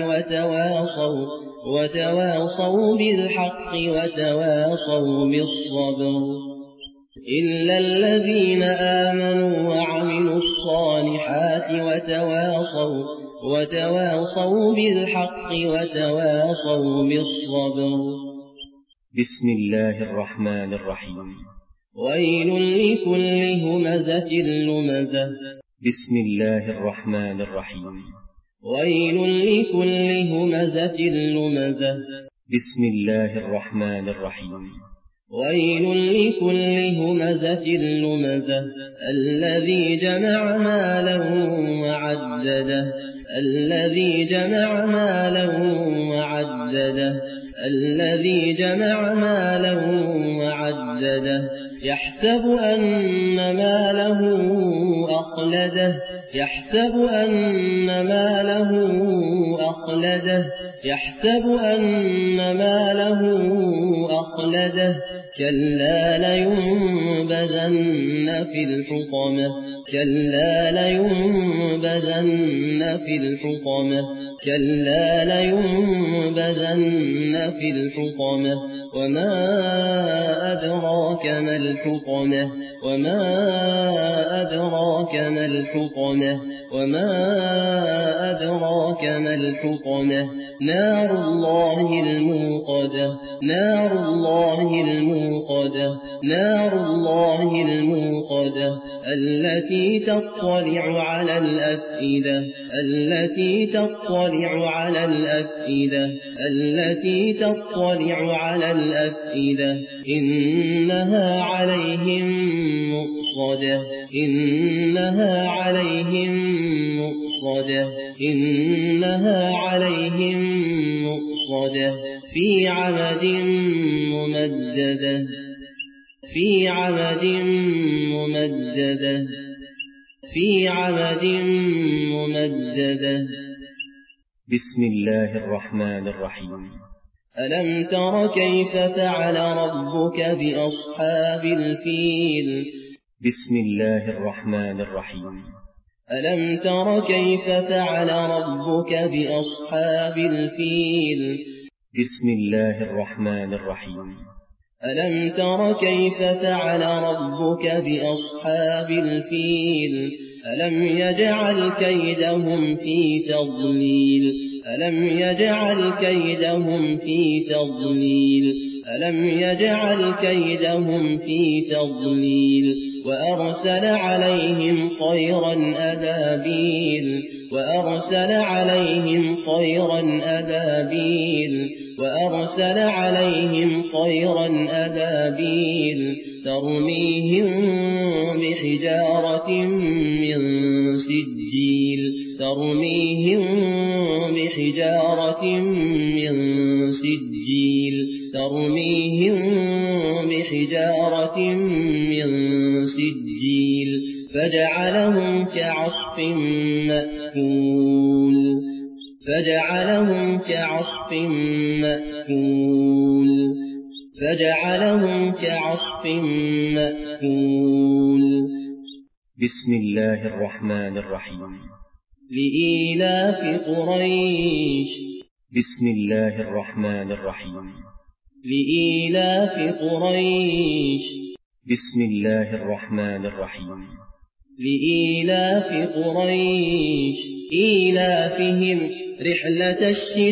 وتواصوا بالحق وتواصوا بالصبر. إلا الذين آمنوا وعملوا الصالحات وتواصوا بالحق وتواصوا بالصبر. بسم الله الرحمن الرحيم. ويل لكل همزة لمزة. بسم الله الرحمن الرحيم. ويل لكل همزة لمزة. بسم الله الرحمن الرحيم. ويل لكل همزة لمزة الذي جمع مالا وعدده. الذي جمع مالا وعدده. الذي جمع مالا وعدده. يحسب أن ماله أخلده. يحسب أن ماله أخلده. يحسب أن ماله أخلده. كلا لينبذن في الحطمة. كلا لينبذن في الحطمة. كلا لينبذن في الحطمة. وما أدراك ما الحطمة. وما أدراك ما الحطمة. وما أدراك ما الحطمة. نار الله الموقدة. نار الله الموقدة. نار الله الموقدة التي تطلع على الأفئدة. التي تطلع على الأفئدة. التي تطلع على الأفئدة. إنها عليهم مؤصدة. إنها عليهم مؤصدة. إنها عليهم مؤصدة في عمد ممددة. في عمد ممددة. في عمد ممددة. بسم الله الرحمن الرحيم. ألم تر كيف فعل ربك بأصحاب الفيل. بسم الله الرحمن الرحيم. ألم تر كيف فعل ربك بأصحاب الفيل. بسم الله الرحمن الرحيم. ألم تر كيف فعل ربك بأصحاب الفيل. ألم يجعل كيدهم في تضليل. ألم يجعل كيدهم في تضليل. ألم يجعل كيدهم في تضليل. وأرسل عليهم طيرا أبابيل. وأرسل عليهم طيرا أبابيل. وأرسل عليهم طيرا أبابيل ترميهم بحجارة من سجيل. ترميهم بحجارة من سجيل. ترميهم بحجارة من سجيل فجعلهم كعصف مأكول. فجعلهم كعصف مأكول. فجعلهم كعصف مأكول. بسم الله الرحمن الرحيم. لإيلاف قريش. بسم الله الرحمن الرحيم. لإيلاف قريش. بسم الله الرحمن الرحيم. لإيلاف قريش إيلافهم رحلة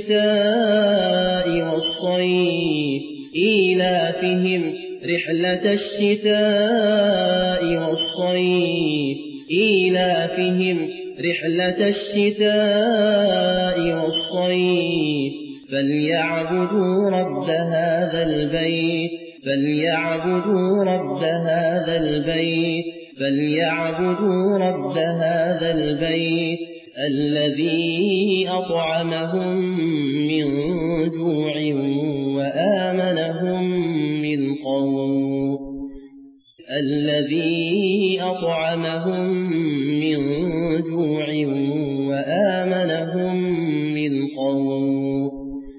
الشتاء والصيف. إيلافهم رحلة الشتاء والصيف. إيلافهم رحلة الشتاء والصيف فليعبدوا رب هذا البيت. فليعبدوا رب هذا البيت. فليعبدوا رب هذا البيت الذي أطعمهم من جوع وآمنهم من خوف. الذي أطعمهم من جوع وآمنهم من خوف.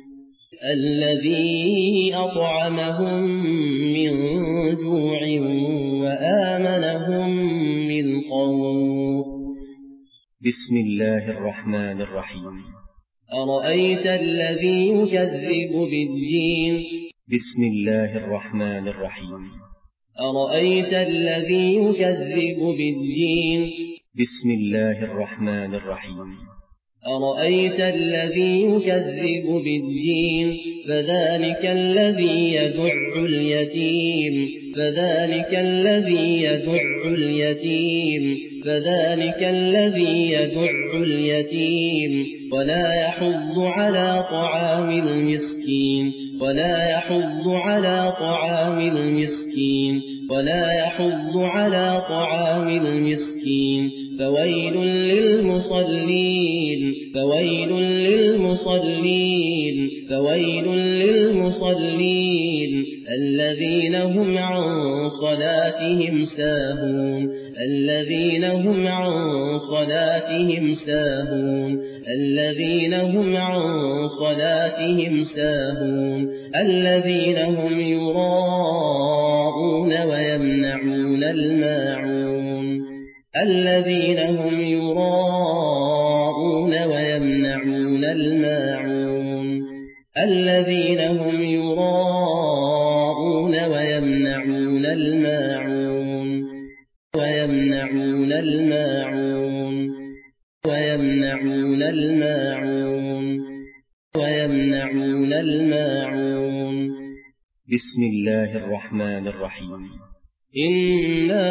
الذي أطعمهم من جوع وآمنهم من خوف. بسم الله الرحمن الرحيم. أرأيت الذي يكذب بالدين. بسم الله الرحمن الرحيم. أرأيت الذي يكذب بالدين. بسم الله الرحمن الرحيم. أرأيت الذي يكذب بالدين فذلك الذي يدع اليتيم فذلك الذي يدع اليتيم فذلك الذي يدع اليتيم ولا يحض على طعام المسكين ولا يحض على طعام المسكين ولا يحض على طعام المسكين فويل للمصلين فويل للمصلين فويل للمصلين الذين هم عن صلاتهم ساهون الذين هم عن صلاتهم ساهون الذين هم عن صلاتهم ساهون الذين هم يراءون ويمنعون الماعون الذين هم يراءون ويمنعون الماعون الذين هم يراءون ويمنعون الماعون ويمنعون الماعون ويمنعون الماعون ويمنعون الماعون بسم الله الرحمن الرحيم إنا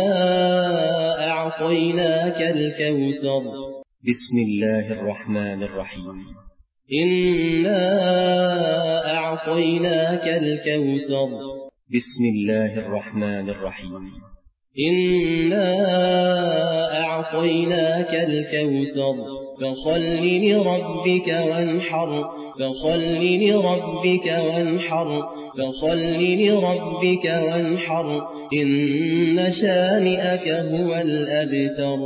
أعطيناك الكوثر بسم الله الرحمن الرحيم إنا أعطيناك الكوثر بسم الله الرحمن الرحيم إنا أعطيناك الكوثر فصل لربك وانحر فصل لربك وانحر فصل لربك وانحر إن شانئك هو الأبتر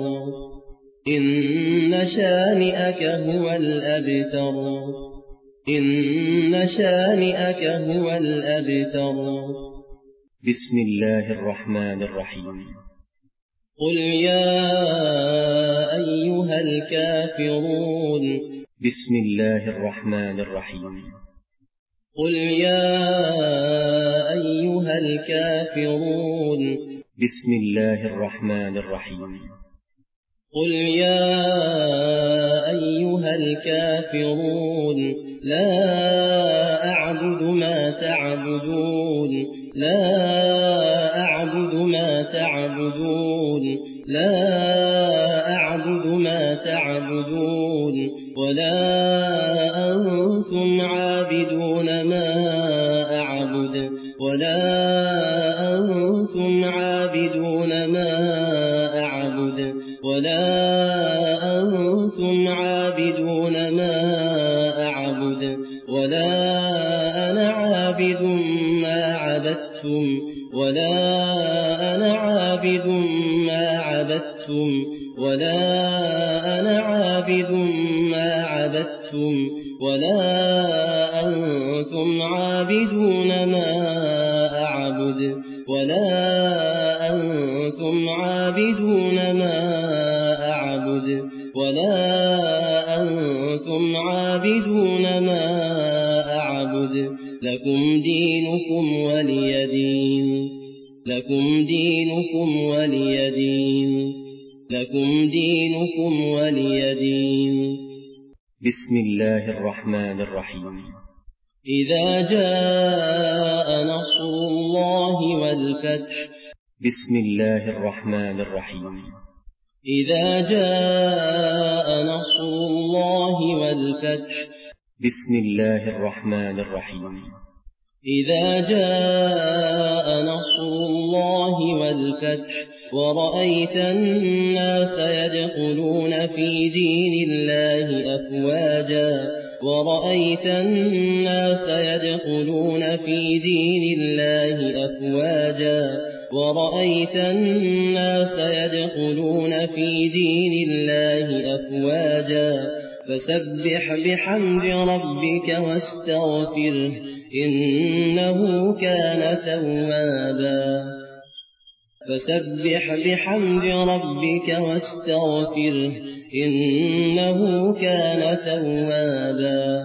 إن شانئك هو الأبتر إن شانئك هو الأبتر بسم الله الرحمن الرحيم قل يا أيها الكافرون بسم الله الرحمن الرحيم قل يا أيها الكافرون بسم الله الرحمن الرحيم قل يا أيها الكافرون لا أعبد ما تعبدون لا أعبد ما تعبدون لا أعبد ما تعبدون ولا أنتم عابدون ما أعبد ولا أنتم عابدون ما أعبد ولا أنتم عابدون ما أعبد ولا أنا عابد ما عبدتم ولا أنا عابد ما عبدتم ولا أنا عابد ما عبدتم ولا أنتم عابدون ما أعبد ولا أنتم عابدون ما أعبد ولا أنتم عابدون ما أعبد لكم دينكم ولي دين لكم دينكم ولي دين لكم دينكم ولي دين بسم الله الرحمن الرحيم إذا جاء نصر الله والفتح بسم الله الرحمن الرحيم إذا جاء نصر الله والفتح بسم الله الرحمن الرحيم إذا جاء نصر الله والفتح ورأيت الناس يدخلون في دين الله أفواجا ورأيت الناس يدخلون في دين الله أفواجا ورأيت الناس يدخلون في دين الله أفواجا فسبح بحمد ربك واستغفره إنه كان توابا فسبح بحمد ربك واستغفره إنه كان توابا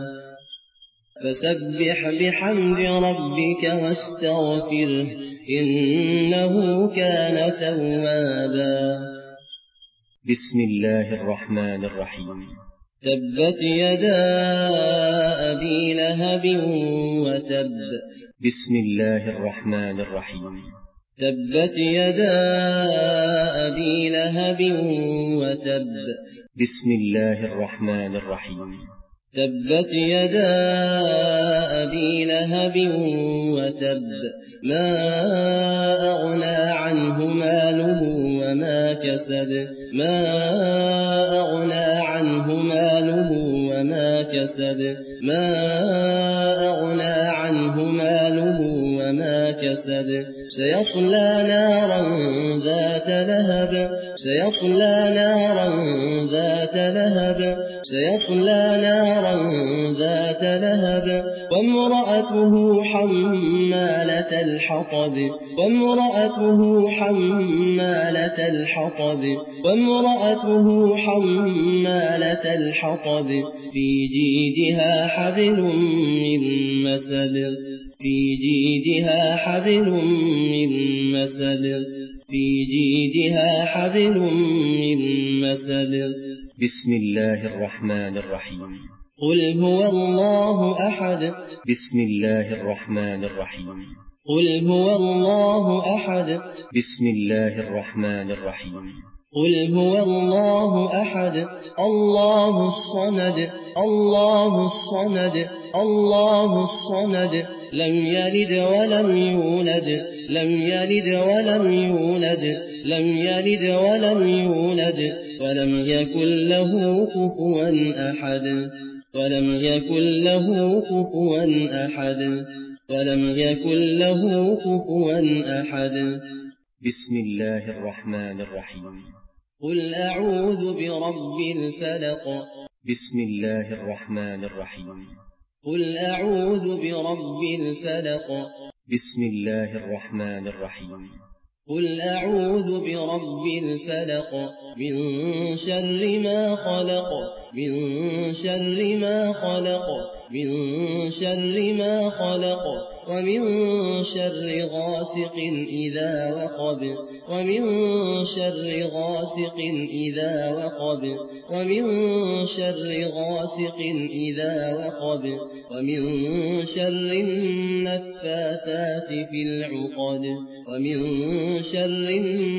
فسبح بحمد ربك واستغفره إنه كان توابا بسم الله الرحمن الرحيم تبت يدا أبي لهب وتب. بسم الله الرحمن الرحيم. تبت يدا أبي لهب وتب. بسم الله الرحمن الرحيم. تبت يدا أبي لهب وتب. ما أغنى عنه ماله وما كسب. ما أغنى عنه ماله وما كسب. ما أغنى عنه ماله وما كسب. سيصلى نارا ذات لهب. سيصلى نارا ذات لهب. سيصلى نارا ذات لهب. وامرأته حمالة الحطب. وامرأته حمالة الحطب. وامرأته حمالة الحطب. في جيدها حبل من مسد. في جيدها حبل من مسد. في جيدها حبل من مسد. بسم الله الرحمن الرحيم. قل هو الله أحد. بسم الله الرحمن الرحيم. قل هو الله أحد. بسم الله الرحمن الرحيم. قل هو الله أحد. الله الصمد. الله الصمد. الله الصمد. لم يلد ولم يولد. لم يلد ولم يولد. لم يلد ولم يولد. ولم يكن له كفوا أحد. ولم يكن له كفوا أحد. ولم يكن له كفوا أحد. بسم الله الرحمن الرحيم. قل أعوذ برب الفلق. بسم الله الرحمن الرحيم. قل أعوذ برب الفلق. بسم الله الرحمن الرحيم. قل أعوذ برب الفلق. من شر ما خلق. من شر ما خلق. من شر ما خلق. ومن شر غاسق إذا وقب. ومن شر غاسق إذا وقب. ومن شر غاسق إذا وقب. ومن شر النفاثات في العقد. ومن شر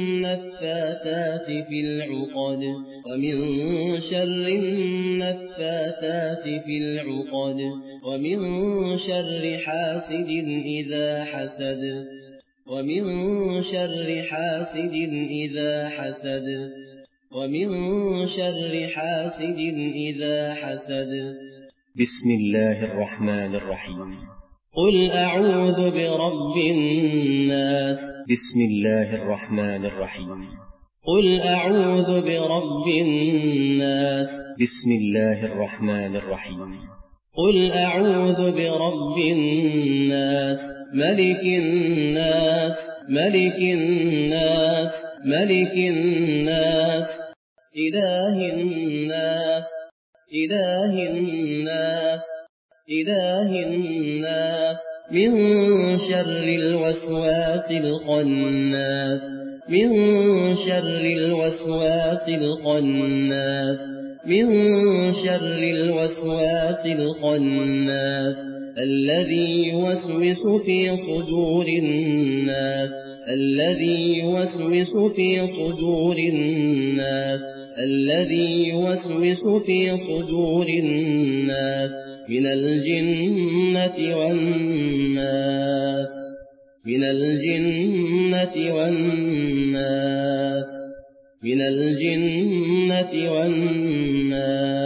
النفاثات في العقد. ومن شر النفاثات في العقد. ومن شر حاسد إذا حسد. ومن شر حاسد إذا حسد. ومن شر حاسد إذا حسد. بسم الله الرحمن الرحيم. قل أعوذ برب الناس. بسم الله الرحمن الرحيم. قل أعوذ برب الناس. بسم الله الرحمن الرحيم. قل أعوذ برب الناس. ملك الناس. ملك الناس. ملك الناس. إله الناس. إله الناس. إله الناس. من شر الوسواس الخناس. من شر الوسواس الخناس. من شر الوسواس الخناس. الذي يوسوس في صدور الناس. الذي يوسوس في صدور الناس. الذي يوسوس في صدور الناس. من الجنة والناس. من الجنة والناس. من الجنة والناس.